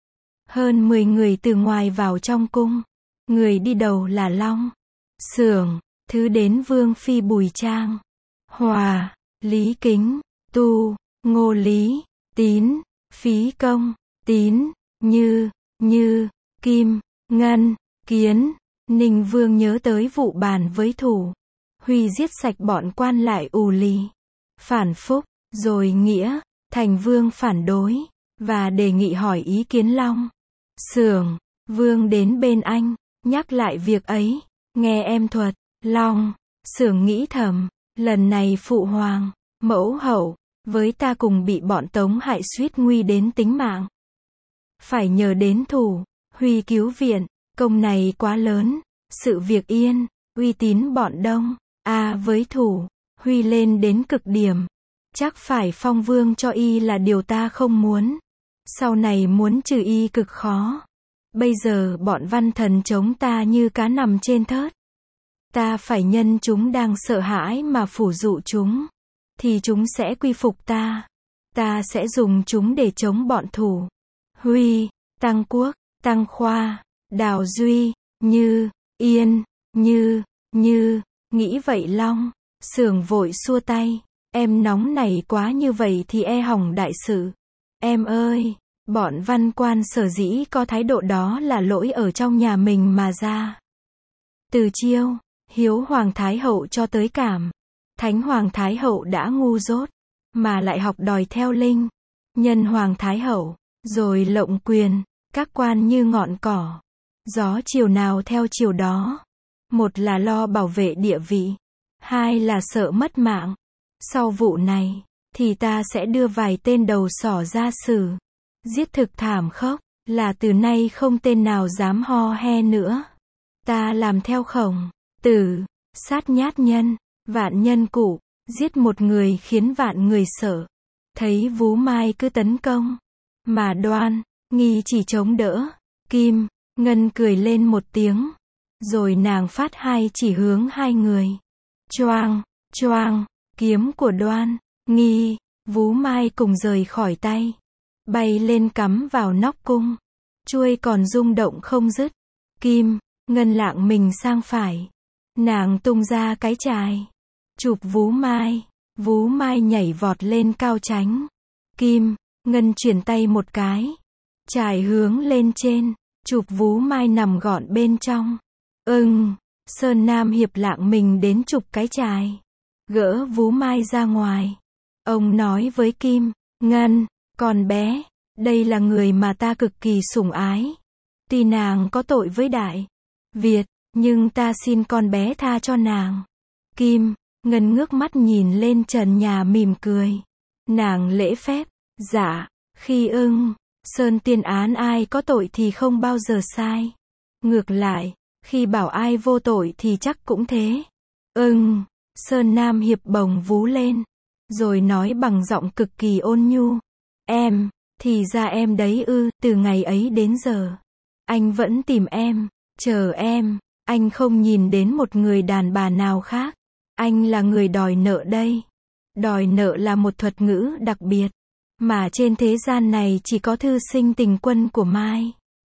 Hơn mười người từ ngoài vào trong cung. Người đi đầu là Long, Xưởng, thứ đến Vương Phi Bùi Trang, Hòa, Lý Kính, Tu, Ngô Lý, Tín, Phí Công, Tín, Như, Như, Kim, Ngân, Kiến. Ninh Vương nhớ tới vụ bàn với Thủ Huy giết sạch bọn quan lại ù lì, phản phúc, rồi Nghĩa, thành Vương phản đối, và đề nghị hỏi ý kiến Long, Xưởng. Vương đến bên anh, nhắc lại việc ấy, nghe em thuật. Long, Xưởng nghĩ thầm, lần này phụ hoàng, mẫu hậu, với ta cùng bị bọn Tống hại suýt nguy đến tính mạng. Phải nhờ đến Thủ Huy cứu viện, công này quá lớn, sự việc yên, uy tín bọn Đông, a à, với Thủ Huy lên đến cực điểm. Chắc phải phong vương cho y là điều ta không muốn. Sau này muốn trừ y cực khó. Bây giờ bọn văn thần chống ta như cá nằm trên thớt. Ta phải nhân chúng đang sợ hãi mà phủ dụ chúng. Thì chúng sẽ quy phục ta. Ta sẽ dùng chúng để chống bọn Thủ Huy, Tăng Quốc, Tăng Khoa, Đào Duy, Như, Yên, Như, Như. Nghĩ vậy Long, Xưởng vội xua tay. Em nóng nảy quá như vậy thì e hỏng đại sự. Em ơi, bọn văn quan sở dĩ có thái độ đó là lỗi ở trong nhà mình mà ra. Từ chiêu, hiếu Hoàng Thái Hậu cho tới cảm. Thánh Hoàng Thái Hậu đã ngu dốt, mà lại học đòi theo linh. Nhân Hoàng Thái Hậu, rồi lộng quyền, các quan như ngọn cỏ. Gió chiều nào theo chiều đó. Một là lo bảo vệ địa vị, hai là sợ mất mạng. Sau vụ này, thì ta sẽ đưa vài tên đầu sỏ ra xử. Giết thực thảm khốc, là từ nay không tên nào dám ho he nữa. Ta làm theo Khổng Tử, sát nhát nhân, vạn nhân cụ, giết một người khiến vạn người sợ. Thấy Vú Mai cứ tấn công, mà Đoan, Nghi chỉ chống đỡ. Kim, Ngân cười lên một tiếng, rồi nàng phát hai chỉ hướng hai người. Choang, choang, kiếm của Đoan, Nghi, Vú Mai cùng rời khỏi tay, bay lên cắm vào nóc cung. Chuôi còn rung động không dứt. Kim, Ngân lạng mình sang phải, nàng tung ra cái chài, chụp Vú Mai. Vú Mai nhảy vọt lên cao tránh. Kim, Ngân chuyển tay một cái, chài hướng lên trên, chụp Vú Mai nằm gọn bên trong. Ưng, Sơn Nam Hiệp lạng mình đến chụp cái chài, gỡ Vú Mai ra ngoài. Ông nói với Kim, Ngân, con bé, đây là người mà ta cực kỳ sủng ái. Tuy nàng có tội với Đại Việt, nhưng ta xin con bé tha cho nàng. Kim, Ngân ngước mắt nhìn lên trần nhà mỉm cười. Nàng lễ phép, dạ, khi ưng, Sơn tiên án ai có tội thì không bao giờ sai. Ngược lại, khi bảo ai vô tội thì chắc cũng thế. Ưng, Sơn Nam Hiệp bồng vú lên, rồi nói bằng giọng cực kỳ ôn nhu. Em, thì ra em đấy ư, từ ngày ấy đến giờ, anh vẫn tìm em, chờ em, anh không nhìn đến một người đàn bà nào khác. Anh là người đòi nợ đây. Đòi nợ là một thuật ngữ đặc biệt, mà trên thế gian này chỉ có thư sinh tình quân của Mai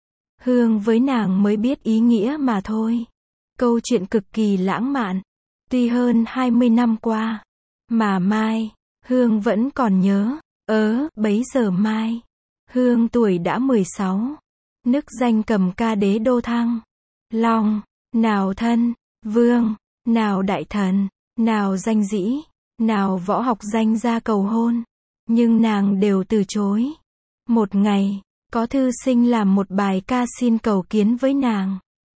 Hương với nàng mới biết ý nghĩa mà thôi. Câu chuyện cực kỳ lãng mạn. Tuy hơn hai mươi năm qua, mà Mai Hương vẫn còn nhớ. Ớ, bấy giờ Mai Hương tuổi đã mười sáu. Nức danh cầm ca đế đô thăng Long, nào thân, vương, nào đại thần, nào danh dĩ, nào võ học danh ra cầu hôn. Nhưng nàng đều từ chối. Một ngày, có thư sinh làm một bài ca xin cầu kiến với nàng.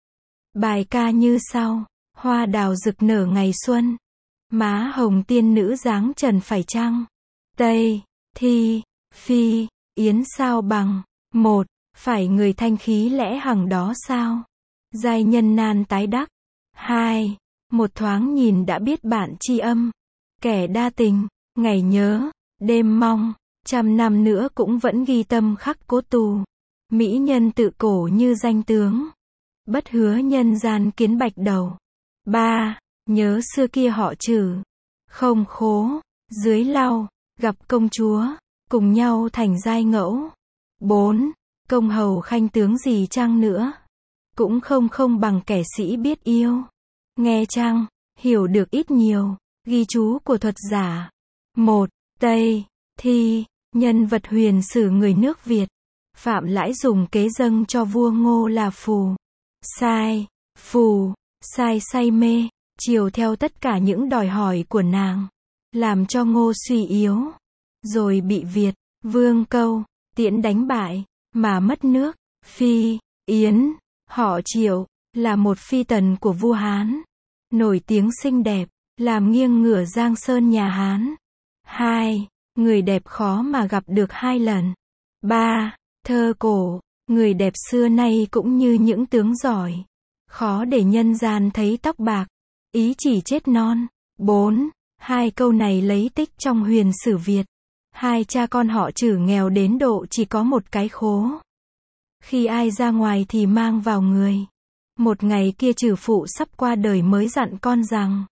Bài ca như sau: hoa đào rực nở ngày xuân, má hồng tiên nữ dáng trần phải chăng? Tây, thi, phi, yến sao bằng? Một, phải người thanh khí lẽ hằng đó sao? Giai nhân nan tái đắc. Hai, một thoáng nhìn đã biết bạn tri âm. Kẻ đa tình, ngày nhớ, đêm mong, trăm năm nữa cũng vẫn ghi tâm khắc cốt tù. Mỹ nhân tự cổ như danh tướng, bất hứa nhân gian kiến bạch đầu. Ba, nhớ xưa kia họ Trử, không khố, dưới lau, gặp công chúa, cùng nhau thành giai ngẫu. Bốn, công hầu khanh tướng gì chăng nữa, cũng không không bằng kẻ sĩ biết yêu. Nghe chăng, hiểu được ít nhiều, ghi chú của thuật giả. Một, Tây, thi, nhân vật huyền sử người nước Việt. Phạm Lãi dùng kế dâng cho vua Ngô là phù. Sai, phù, sai say mê, chiều theo tất cả những đòi hỏi của nàng, làm cho Ngô suy yếu. Rồi bị Việt, Vương Câu, Tiễn đánh bại, mà mất nước. Phi, Yến, họ Triệu, là một phi tần của vua Hán, nổi tiếng xinh đẹp, làm nghiêng ngửa Giang Sơn nhà Hán. Hai, người đẹp khó mà gặp được hai lần. Ba, thơ cổ, người đẹp xưa nay cũng như những tướng giỏi, khó để nhân gian thấy tóc bạc, ý chỉ chết non. Bốn, hai câu này lấy tích trong huyền sử Việt. Hai cha con họ Trử nghèo đến độ chỉ có một cái khố. Khi ai ra ngoài thì mang vào người. Một ngày kia Trử phụ sắp qua đời mới dặn con rằng: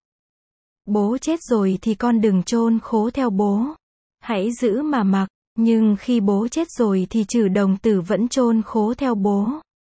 bố chết rồi thì con đừng chôn khố theo bố, hãy giữ mà mặc. Nhưng khi bố chết rồi thì Trử đồng tử vẫn chôn khố theo bố.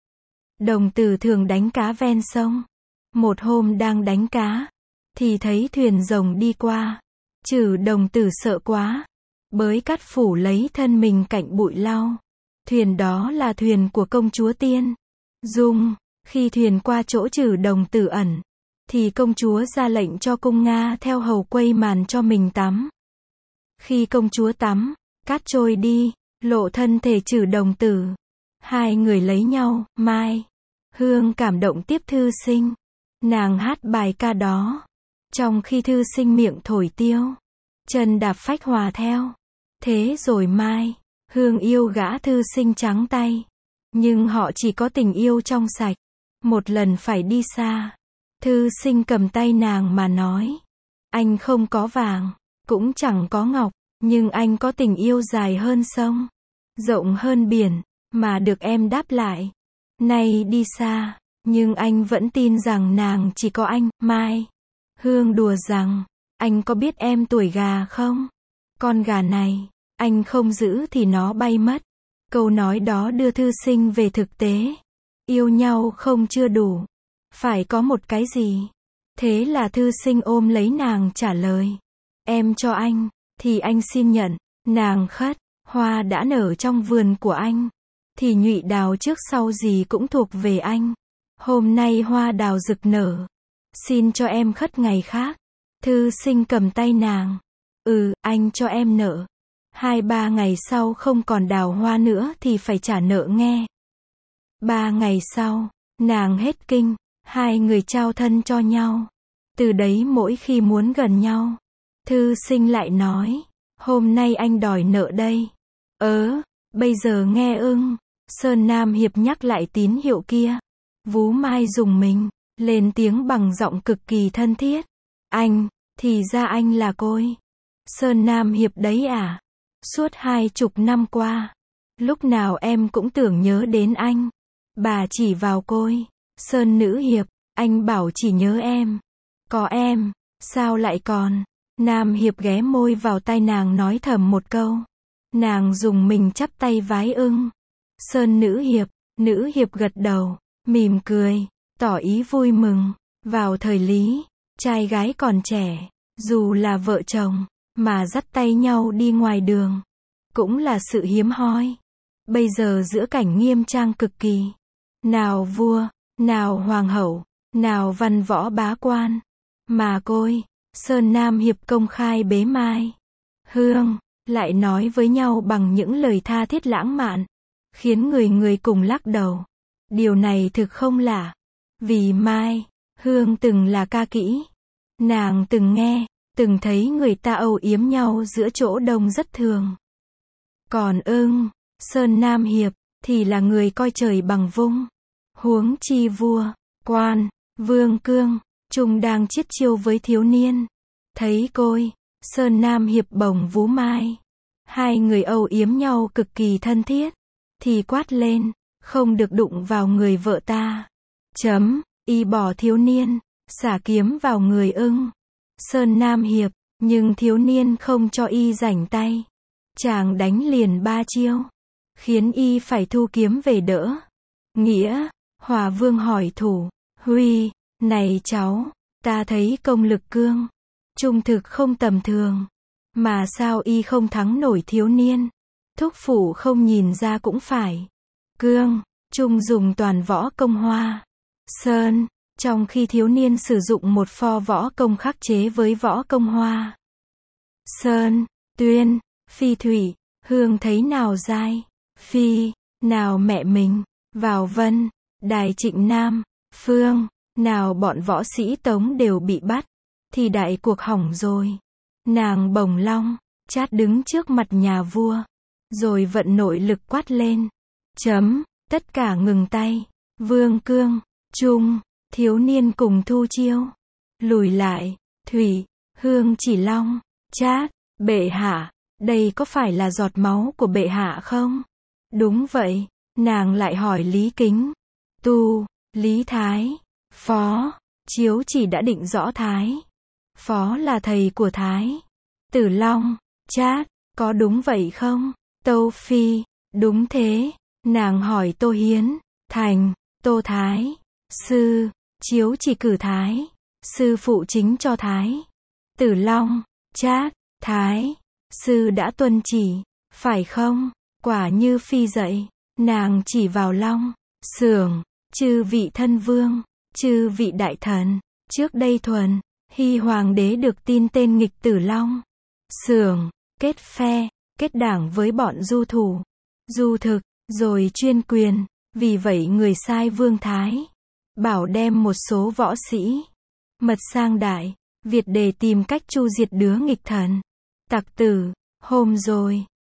Đồng tử thường đánh cá ven sông. Một hôm đang đánh cá, thì thấy thuyền rồng đi qua. Trử đồng tử sợ quá, bới cát phủ lấy thân mình cạnh bụi lau. Thuyền đó là thuyền của công chúa Tiên Dung. Khi thuyền qua chỗ Trử đồng tử ẩn, thì công chúa ra lệnh cho cung Nga theo hầu quây màn cho mình tắm. Khi công chúa tắm, cát trôi đi, lộ thân thể Trử đồng tử. Hai người lấy nhau. Mai Hương cảm động tiếp thư sinh. Nàng hát bài ca đó, trong khi thư sinh miệng thổi tiêu, chân đạp phách hòa theo. Thế rồi Mai Hương yêu gã thư sinh trắng tay. Nhưng họ chỉ có tình yêu trong sạch. Một lần phải đi xa. Thư sinh cầm tay nàng mà nói. Anh không có vàng, cũng chẳng có ngọc, nhưng anh có tình yêu dài hơn sông, rộng hơn biển, mà được em đáp lại. Nay đi xa, nhưng anh vẫn tin rằng nàng chỉ có anh. Mai Hương đùa rằng, anh có biết em tuổi gà không? Con gà này, anh không giữ thì nó bay mất. Câu nói đó đưa thư sinh về thực tế. Yêu nhau không chưa đủ, phải có một cái gì. Thế là thư sinh ôm lấy nàng trả lời. Em cho anh, thì anh xin nhận. Nàng khất, hoa đã nở trong vườn của anh, thì nhụy đào trước sau gì cũng thuộc về anh. Hôm nay hoa đào rực nở, xin cho em khất ngày khác. Thư sinh cầm tay nàng. Ừ, anh cho em nợ. Hai ba ngày sau không còn đào hoa nữa thì phải trả nợ nghe. Ba ngày sau, nàng hết kinh, hai người trao thân cho nhau. Từ đấy mỗi khi muốn gần nhau, thư sinh lại nói, hôm nay anh đòi nợ đây. Ớ, bây giờ nghe ưng. Sơn Nam Hiệp nhắc lại tín hiệu kia. Vú Mai dùng mình, lên tiếng bằng giọng cực kỳ thân thiết. Anh, thì ra anh là Côi. Sơn Nam Hiệp đấy à? Suốt hai chục năm qua, lúc nào em cũng tưởng nhớ đến anh. Bà chỉ vào Côi. Sơn Nữ Hiệp, anh bảo chỉ nhớ em. Có em, sao lại còn? Nam Hiệp ghé môi vào tai nàng nói thầm một câu. Nàng dùng mình chắp tay vái ưng. Sơn Nữ Hiệp, Nữ Hiệp gật đầu, mỉm cười, tỏ ý vui mừng. Vào thời lý, trai gái còn trẻ, dù là vợ chồng, mà dắt tay nhau đi ngoài đường, cũng là sự hiếm hoi. Bây giờ giữa cảnh nghiêm trang cực kỳ, nào vua, nào hoàng hậu, nào văn võ bá quan, mà Côi, Sơn Nam Hiệp công khai bế Mai Hương, lại nói với nhau bằng những lời tha thiết lãng mạn, khiến người người cùng lắc đầu. Điều này thực không lạ, vì Mai Hương từng là ca kỹ. Nàng từng nghe, từng thấy người ta âu yếm nhau giữa chỗ đông rất thường. Còn ưng, Sơn Nam Hiệp, thì là người coi trời bằng vung. Huống chi vua, quan, vương cương, chung đang chiết chiêu với thiếu niên. Thấy Côi, Sơn Nam Hiệp bồng vú Mai. Hai người âu yếm nhau cực kỳ thân thiết. Thì quát lên, không được đụng vào người vợ ta. Chấm, y bỏ thiếu niên, xả kiếm vào người ưng. Sơn Nam Hiệp, nhưng thiếu niên không cho y rảnh tay. Chàng đánh liền ba chiêu, khiến y phải thu kiếm về đỡ. Nghĩa, Hòa Vương hỏi thủ, Huy, này cháu, ta thấy công lực cương, trung thực không tầm thường, mà sao y không thắng nổi thiếu niên? Thúc phủ không nhìn ra cũng phải. Cương, trung dùng toàn võ công Hoa Sơn, trong khi thiếu niên sử dụng một pho võ công khắc chế với võ công Hoa Sơn. Tuyên, Phi Thủy, Hương thấy nào dai, Phi, nào mẹ mình, vào Vân, Đài Trịnh Nam, Phương, nào bọn võ sĩ Tống đều bị bắt, thì đại cuộc hỏng rồi. Nàng bồng long, chát đứng trước mặt nhà vua, rồi vận nội lực quát lên. Chấm, tất cả ngừng tay. Vương Cương, Trung, thiếu niên cùng thu chiêu. Lùi lại, Thủy, Hương chỉ long, chát, bệ hạ, đây có phải là giọt máu của bệ hạ không? Đúng vậy, nàng lại hỏi Lý Kính. Tu, Lý Thái, Phó, chiếu chỉ đã định rõ Thái. Phó là thầy của Thái. Tử Long, chát, có đúng vậy không? Tâu Phi, đúng thế. Nàng hỏi Tô Hiến, Thành, Tô Thái, Sư, chiếu chỉ cử Thái. Sư phụ chính cho Thái. Tử Long, chát, Thái, Sư đã tuân chỉ, phải không? Quả như Phi dạy. Nàng chỉ vào Long, Xưởng, chư vị thân vương, chư vị đại thần, trước đây thuần, Hy hoàng đế được tin tên nghịch Tử Long, Xưởng, kết phe, kết đảng với bọn du thủ, du thực, rồi chuyên quyền, vì vậy người sai Vương Thái, bảo đem một số võ sĩ, mật sang Đại Việt để tìm cách chu diệt đứa nghịch thần, tặc tử. Hôm rồi,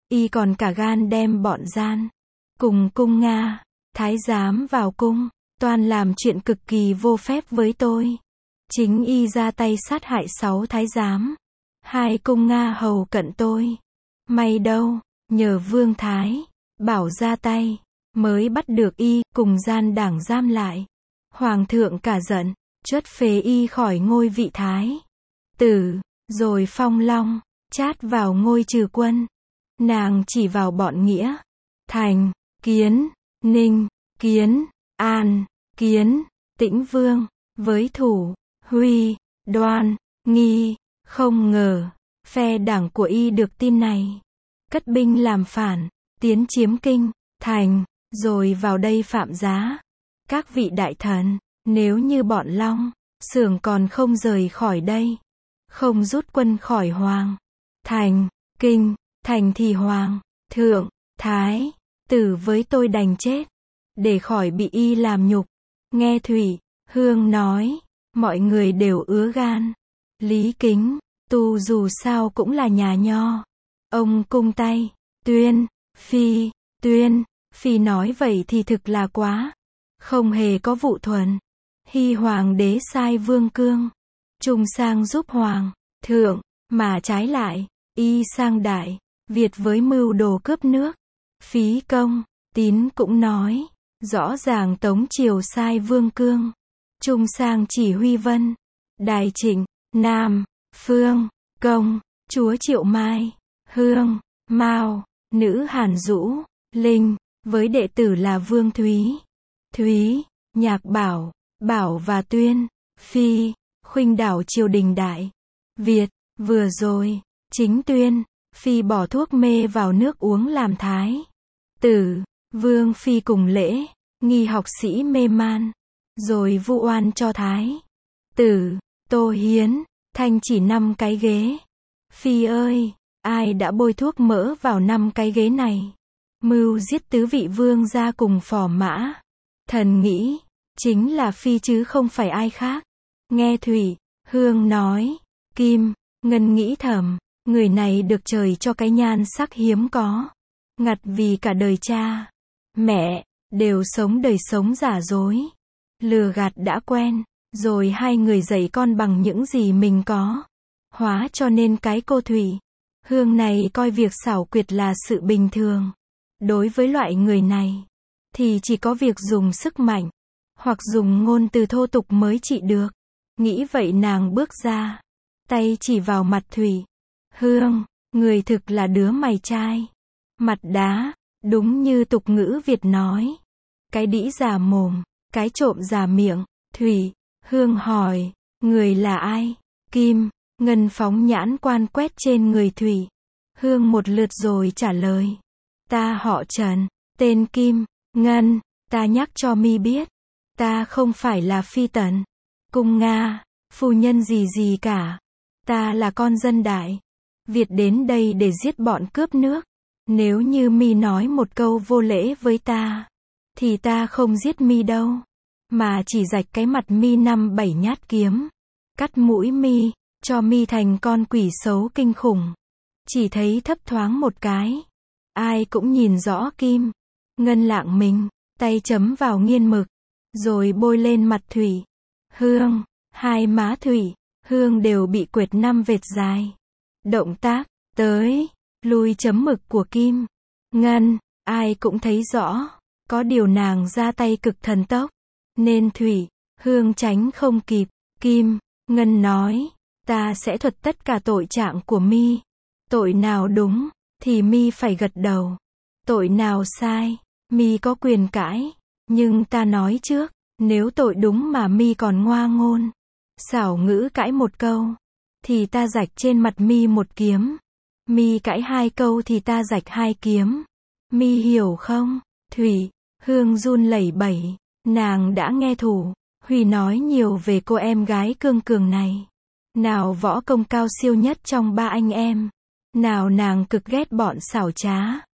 Y còn cả gan đem bọn gian, cùng cung Nga, thái giám vào cung, toan làm chuyện cực kỳ vô phép với tôi. Chính Y ra tay sát hại sáu thái giám, hai cung Nga hầu cận tôi. May đâu, nhờ Vương Thái, bảo ra tay, mới bắt được Y, cùng gian đảng giam lại. Hoàng thượng cả giận, truất phế Y khỏi ngôi vị thái tử, rồi phong long, chát vào ngôi trừ quân. Nàng chỉ vào bọn Nghĩa, Thành, Kiến, Ninh, Kiến, An, Kiến, Tĩnh Vương, với Thủ, Huy, Đoan, Nghi, không ngờ, phe đảng của Y được tin này, cất binh làm phản, tiến chiếm kinh, thành, rồi vào đây phạm giá. Các vị đại thần, nếu như bọn Long, Xưởng còn không rời khỏi đây, không rút quân khỏi Hoàng, Thành, Kinh, thành thì Hoàng, Thượng, Thái, tử với tôi đành chết, để khỏi bị Y làm nhục. Nghe Thủy, Hương nói, mọi người đều ứa gan. Lý Kính, tu dù sao cũng là nhà Nho. Ông cung tay, tuyên, Phi, tuyên, Phi nói vậy thì thực là quá. Không hề có vụ thuần. Hy Hoàng đế sai Vương Cương, trung sang giúp Hoàng, Thượng, mà trái lại, Y sang Đại Việt với mưu đồ cướp nước. Phí Công, Tín cũng nói, rõ ràng Tống Triều sai Vương Cương, trung sang chỉ huy Vân, Đài Trịnh, Nam, Phương, Công, chúa Triệu Mai, Hương, Mao, nữ Hàn Dũ, Linh, với đệ tử là Vương Thúy, Thúy, Nhạc Bảo, Bảo và Tuyên, Phi, khuynh đảo triều đình Đại Việt. Vừa rồi, chính Tuyên, Phi bỏ thuốc mê vào nước uống làm thái tử, Vương Phi cùng lễ, nghi học sĩ mê man, rồi vu oan cho thái tử. Tô Hiến, thanh chỉ năm cái ghế. Phi ơi, ai đã bôi thuốc mỡ vào năm cái ghế này? Mưu giết tứ vị vương gia cùng phò mã. Thần nghĩ, chính là Phi chứ không phải ai khác. Nghe Thủy, Hương nói, Kim, Ngân nghĩ thầm, người này được trời cho cái nhan sắc hiếm có. Ngặt vì cả đời cha, mẹ, đều sống đời sống giả dối. Lừa gạt đã quen, rồi hai người dạy con bằng những gì mình có. Hóa cho nên cái cô Thủy, Hương này coi việc xảo quyệt là sự bình thường. Đối với loại người này, thì chỉ có việc dùng sức mạnh, hoặc dùng ngôn từ thô tục mới trị được. Nghĩ vậy nàng bước ra, tay chỉ vào mặt Thủy. Hương, người thực là đứa mày trai. Mặt đá, đúng như tục ngữ Việt nói. Cái đĩ già mồm, cái trộm già miệng. Thủy, Hương hỏi, người là ai? Kim, Ngân phóng nhãn quan quét trên người Thủy. Hương một lượt rồi trả lời. Ta họ Trần, tên Kim, Ngân, ta nhắc cho mi biết. Ta không phải là phi tần, cung Nga, phu nhân gì gì cả. Ta là con dân Đại Việt đến đây để giết bọn cướp nước. Nếu như mi nói một câu vô lễ với ta, thì ta không giết mi đâu, mà chỉ rạch cái mặt mi năm bảy nhát kiếm, cắt mũi mi, cho mi thành con quỷ xấu kinh khủng. Chỉ thấy thấp thoáng một cái, ai cũng nhìn rõ Kim, Ngân lạng mình, tay chấm vào nghiên mực, rồi bôi lên mặt Thủy. Hương, hai má Thủy, Hương đều bị quệt năm vệt dài. Động tác, tới, lui chấm mực của Kim, Ngân, ai cũng thấy rõ, có điều nàng ra tay cực thần tốc, nên Thủy, Hương tránh không kịp. Kim, Ngân nói, ta sẽ thuật tất cả tội trạng của mi. Tội nào đúng, thì mi phải gật đầu. Tội nào sai, mi có quyền cãi. Nhưng ta nói trước, nếu tội đúng mà mi còn ngoa ngôn, xảo ngữ cãi một câu, thì ta rạch trên mặt mi một kiếm. Mi cãi hai câu thì ta rạch hai kiếm. Mi hiểu không? Thủy, Hương run lẩy bẩy. Nàng đã nghe Thủ, Huy nói nhiều về cô em gái cương cường này. Nào võ công cao siêu nhất trong ba anh em. Nào nàng cực ghét bọn xảo trá.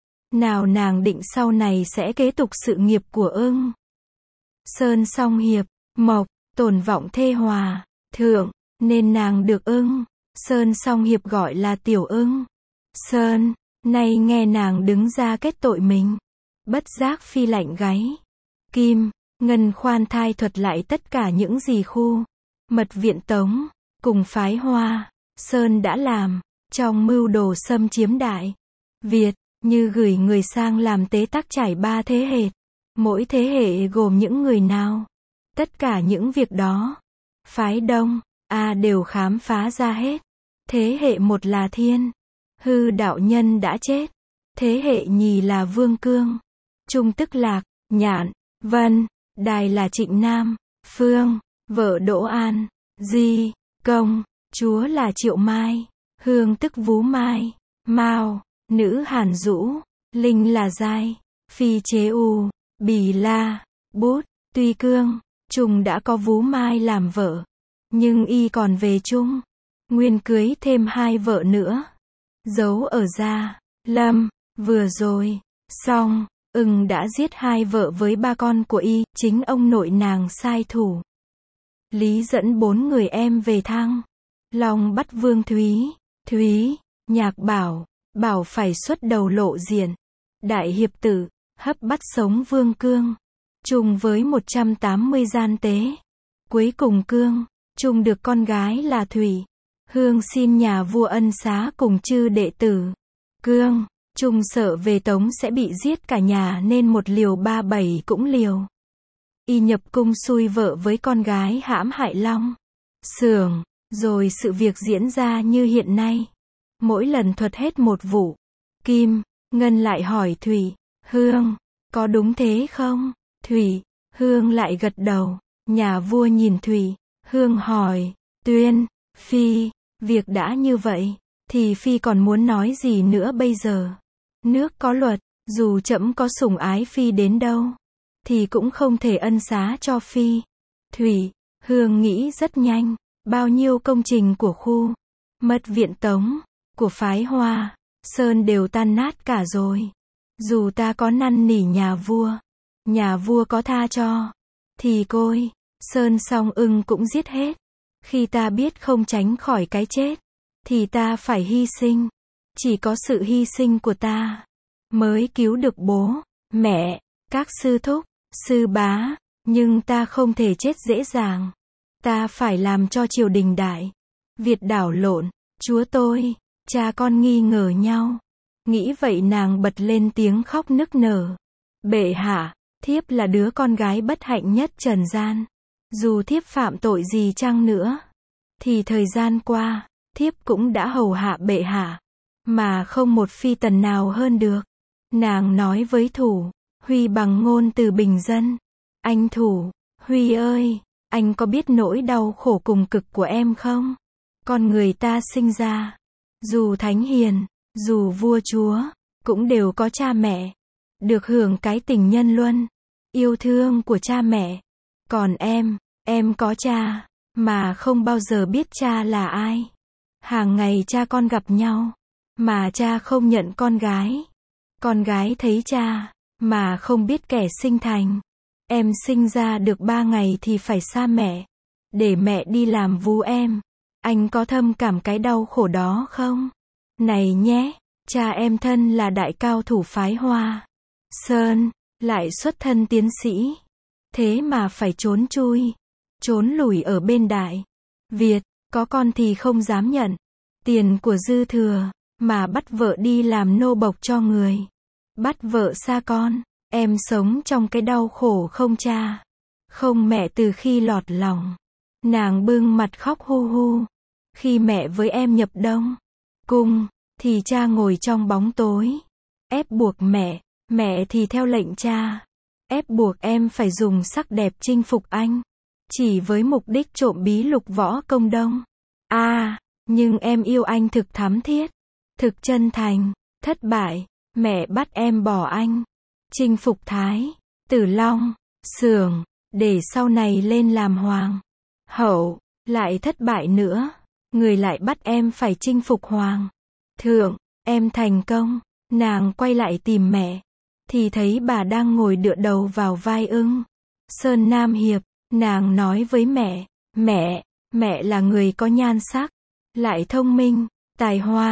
Nào nàng định sau này sẽ kế tục sự nghiệp của Ưng Sơn Song Hiệp, Mộc, tồn vọng thê hòa, Thượng, nên nàng được Ưng Sơn Song Hiệp gọi là Tiểu Ưng Sơn. Nay nghe nàng đứng ra kết tội mình. Bất giác Phi lạnh gáy. Kim, Ngân khoan thai thuật lại tất cả những gì khu, mật viện Tống, cùng phái Hoa, Sơn đã làm, trong mưu đồ xâm chiếm Đại Việt, như gửi người sang làm tế tác trải ba thế hệ. Mỗi thế hệ gồm những người nào? Tất cả những việc đó, phái Đông, A đều khám phá ra hết. Thế hệ một là Thiên Hư đạo nhân đã chết. Thế hệ nhì là Vương Cương, Trung tức Lạc, Nhạn, Vân, Đài là Trịnh Nam, Phương, vợ Đỗ An, Di, Công, chúa là Triệu Mai, Hương tức Vú Mai, Mao, nữ Hàn Dũ, Linh là Giai, Phi chế U, Bì La, Bút, Tuy Cương, Trung đã có Vú Mai làm vợ, nhưng y còn về Trung, nguyên cưới thêm hai vợ nữa, giấu ở Gia Lâm, vừa rồi, xong, Ưng đã giết hai vợ với ba con của y, chính ông nội nàng sai thủ. Lý dẫn bốn người em về Thăng Long bắt Vương Thúy, Thúy, Nhạc Bảo, bảo phải xuất đầu lộ diện. Đại hiệp tử, hấp bắt sống Vương Cương, chung với một trăm tám mươi gian tế. Cuối cùng Cương, chung được con gái là Thủy. Hương xin nhà vua ân xá cùng chư đệ tử. Cương, chung sợ về Tống sẽ bị giết cả nhà nên một liều ba bảy cũng liều. Y nhập cung xui vợ với con gái hãm hại Long Xưởng, rồi sự việc diễn ra như hiện nay. Mỗi lần thuật hết một vụ. Kim, Ngân lại hỏi Thủy, Hương, có đúng thế không? Thủy, Hương lại gật đầu. Nhà vua nhìn Thủy, Hương hỏi, Tuyên, Phi, việc đã như vậy, thì Phi còn muốn nói gì nữa bây giờ? Nước có luật, dù trẫm có sủng ái Phi đến đâu, thì cũng không thể ân xá cho Phi. Thủy, Hương nghĩ rất nhanh, bao nhiêu công trình của khu, mật viện Tống, của phái Hoa, Sơn đều tan nát cả rồi. Dù ta có năn nỉ nhà vua, nhà vua có tha cho, thì côi, Sơn song Ưng cũng giết hết. Khi ta biết không tránh khỏi cái chết, thì ta phải hy sinh. Chỉ có sự hy sinh của ta, mới cứu được bố, mẹ, các sư thúc, sư bá, nhưng ta không thể chết dễ dàng. Ta phải làm cho triều đình Đại Việt đảo lộn, chúa tôi, cha con nghi ngờ nhau. Nghĩ vậy nàng bật lên tiếng khóc nức nở. Bệ hạ, thiếp là đứa con gái bất hạnh nhất trần gian. Dù thiếp phạm tội gì chăng nữa, thì thời gian qua, thiếp cũng đã hầu hạ bệ hạ, mà không một phi tần nào hơn được. Nàng nói với Thủ Huy bằng ngôn từ bình dân. Anh Thủ Huy ơi, anh có biết nỗi đau khổ cùng cực của em không? Con người ta sinh ra, dù thánh hiền, dù vua chúa, cũng đều có cha mẹ, được hưởng cái tình nhân luân, yêu thương của cha mẹ. Còn em, em có cha, mà không bao giờ biết cha là ai. Hàng ngày cha con gặp nhau, mà cha không nhận con gái. Con gái thấy cha, mà không biết kẻ sinh thành. Em sinh ra được ba ngày thì phải xa mẹ, để mẹ đi làm vú em. Anh có thâm cảm cái đau khổ đó không? Này nhé, cha em thân là đại cao thủ phái Hoa Sơn, lại xuất thân tiến sĩ. Thế mà phải trốn chui, trốn lủi ở bên Đại Việt, có con thì không dám nhận tiền của dư thừa, mà bắt vợ đi làm nô bộc cho người. Bắt vợ xa con, em sống trong cái đau khổ không cha, không mẹ từ khi lọt lòng. Nàng bưng mặt khóc hu hu. Khi mẹ với em nhập Đông Cung, thì cha ngồi trong bóng tối, ép buộc mẹ, mẹ thì theo lệnh cha, ép buộc em phải dùng sắc đẹp chinh phục anh, chỉ với mục đích trộm bí lục võ công Đông. À, nhưng em yêu anh thực thắm thiết, thực chân thành. Thất bại, mẹ bắt em bỏ anh, chinh phục Thái Tử Long Xưởng, để sau này lên làm hoàng hậu. Lại thất bại nữa, người lại bắt em phải chinh phục hoàng thượng. Em thành công, nàng quay lại tìm mẹ, thì thấy bà đang ngồi dựa đầu vào vai Ưng Sơn Nam Hiệp. Nàng nói với mẹ, mẹ, mẹ là người có nhan sắc, lại thông minh, tài hoa,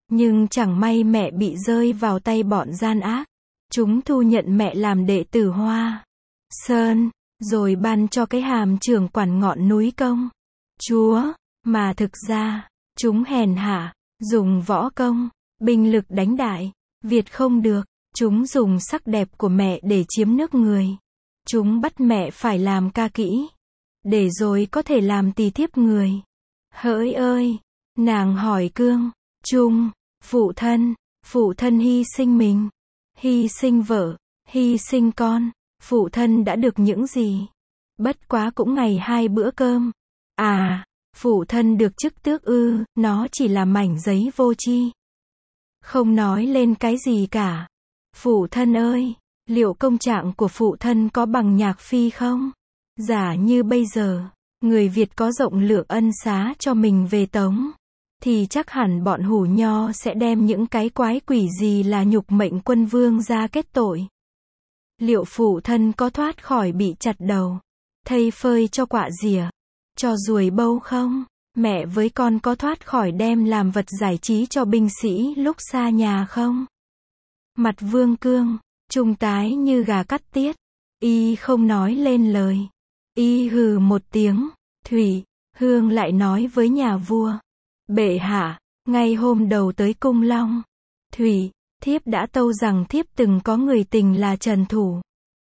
Nhưng chẳng may mẹ bị rơi vào tay bọn gian ác. Chúng thu nhận mẹ làm đệ tử Hoa Sơn, rồi ban cho cái hàm trưởng quản ngọn núi Công Chúa, mà thực ra, chúng hèn hạ, dùng võ công, binh lực đánh đại, Việt không được, chúng dùng sắc đẹp của mẹ để chiếm nước người. Chúng bắt mẹ phải làm ca kỹ, để rồi có thể làm tỳ thiếp người. Hỡi ơi! Nàng hỏi Cương Trung, phụ thân, phụ thân hy sinh mình, hy sinh vợ, hy sinh con, phụ thân đã được những gì? Bất quá cũng ngày hai bữa cơm. À, phụ thân được chức tước ư, nó chỉ là mảnh giấy vô tri. Không nói lên cái gì cả. Phụ thân ơi, liệu công trạng của phụ thân có bằng Nhạc Phi không? Giả như bây giờ, người Việt có rộng lượng ân xá cho mình về Tống, thì chắc hẳn bọn Hủ Nho sẽ đem những cái quái quỷ gì là nhục mệnh quân vương ra kết tội. Liệu phụ thân có thoát khỏi bị chặt đầu, thây phơi cho quạ rỉa, cho ruồi bâu không? Mẹ với con có thoát khỏi đem làm vật giải trí cho binh sĩ lúc xa nhà không? Mặt Vương Cương Trung tái như gà cắt tiết. Y không nói lên lời. Y hừ một tiếng. Thủy Hương lại nói với nhà vua: Bệ hạ, ngay hôm đầu tới Cung Long, Thủy, thiếp đã tâu rằng thiếp từng có người tình là Trần Thủ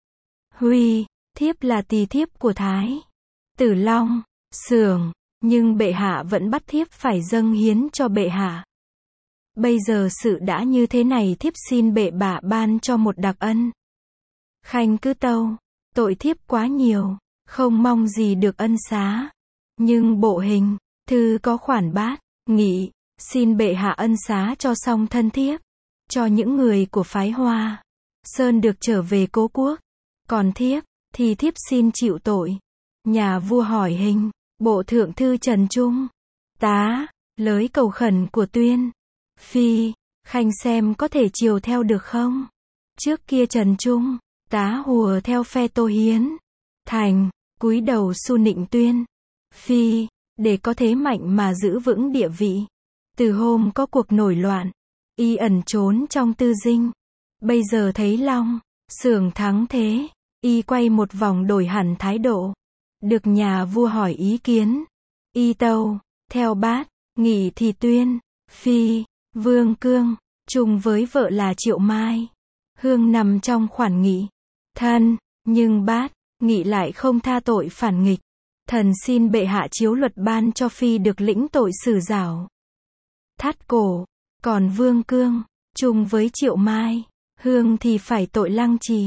Huy, thiếp là tỳ thiếp của Thái Tử Long, Xưởng, nhưng bệ hạ vẫn bắt thiếp phải dâng hiến cho bệ hạ. Bây giờ sự đã như thế này, thiếp xin bệ bạ ban cho một đặc ân. Khanh cứ tâu, tội thiếp quá nhiều, không mong gì được ân xá. Nhưng bộ hình, thư có khoản bát, nghị, xin bệ hạ ân xá cho song thân thiếp, cho những người của phái Hoa Sơn được trở về cố quốc. Còn thiếp, thì thiếp xin chịu tội. Nhà vua hỏi hình, bộ thượng thư Trần Trung, tá, lới cầu khẩn của Tuyên Phi, Khanh xem có thể chiều theo được không? Trước kia Trần Trung, tá hùa theo phe Tô Hiến, thành, cúi đầu su nịnh Tuyên Phi, để có thế mạnh mà giữ vững địa vị. Từ hôm có cuộc nổi loạn, y ẩn trốn trong tư dinh. Bây giờ thấy Long, Xưởng thắng thế, y quay một vòng đổi hẳn thái độ. Được nhà vua hỏi ý kiến, y tâu, theo bát, nghị thì Tuyên Phi, Vương Cương, chung với vợ là Triệu Mai Hương nằm trong khoản nghị thân, nhưng bát, nghị lại không tha tội phản nghịch. Thần xin bệ hạ chiếu luật ban cho Phi được lĩnh tội xử giảo thắt cổ. Còn Vương Cương, chung với Triệu Mai Hương thì phải tội lăng trì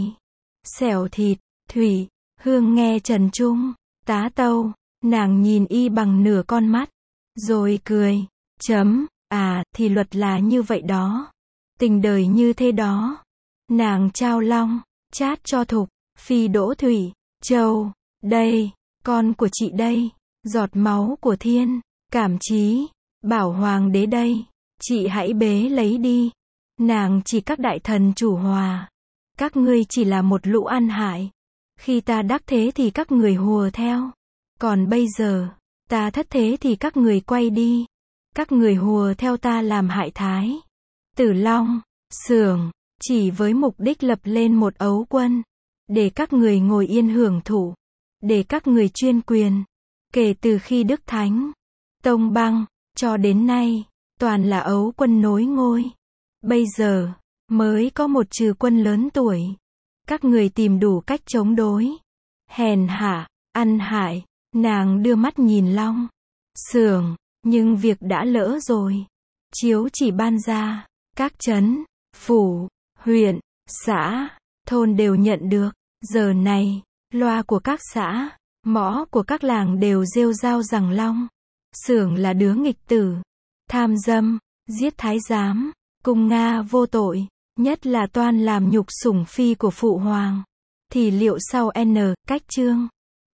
xẻo thịt. Thủy Hương nghe Trần Trung, tá tâu, nàng nhìn y bằng nửa con mắt, rồi cười, chấm, à, thì luật là như vậy đó. Tình đời như thế đó. Nàng trao Long, chát cho Thục Phi đỗ Thủy Châu, đây, con của chị đây, giọt máu của thiên, cảm chí, bảo hoàng đế đây, chị hãy bế lấy đi. Nàng chỉ các đại thần chủ hòa, các ngươi chỉ là một lũ ăn hại. Khi ta đắc thế thì các người hùa theo, còn bây giờ, ta thất thế thì các người quay đi. Các người hùa theo ta làm hại Thái Tử Long, Xưởng, chỉ với mục đích lập lên một ấu quân, để các người ngồi yên hưởng thụ, để các người chuyên quyền. Kể từ khi Đức Thánh Tông băng, cho đến nay, toàn là ấu quân nối ngôi. Bây giờ, mới có một trừ quân lớn tuổi. Các người tìm đủ cách chống đối. Hèn hạ, ăn hại. Nàng đưa mắt nhìn Long, Xưởng, nhưng việc đã lỡ rồi. Chiếu chỉ ban ra, các trấn, phủ, huyện, xã, thôn đều nhận được. Giờ này, loa của các xã, mõ của các làng đều rêu rao rằng Long, Xưởng là đứa nghịch tử, tham dâm, giết thái giám, cung Nga vô tội, nhất là toan làm nhục sủng phi của phụ hoàng. Thì liệu sau N, cách chương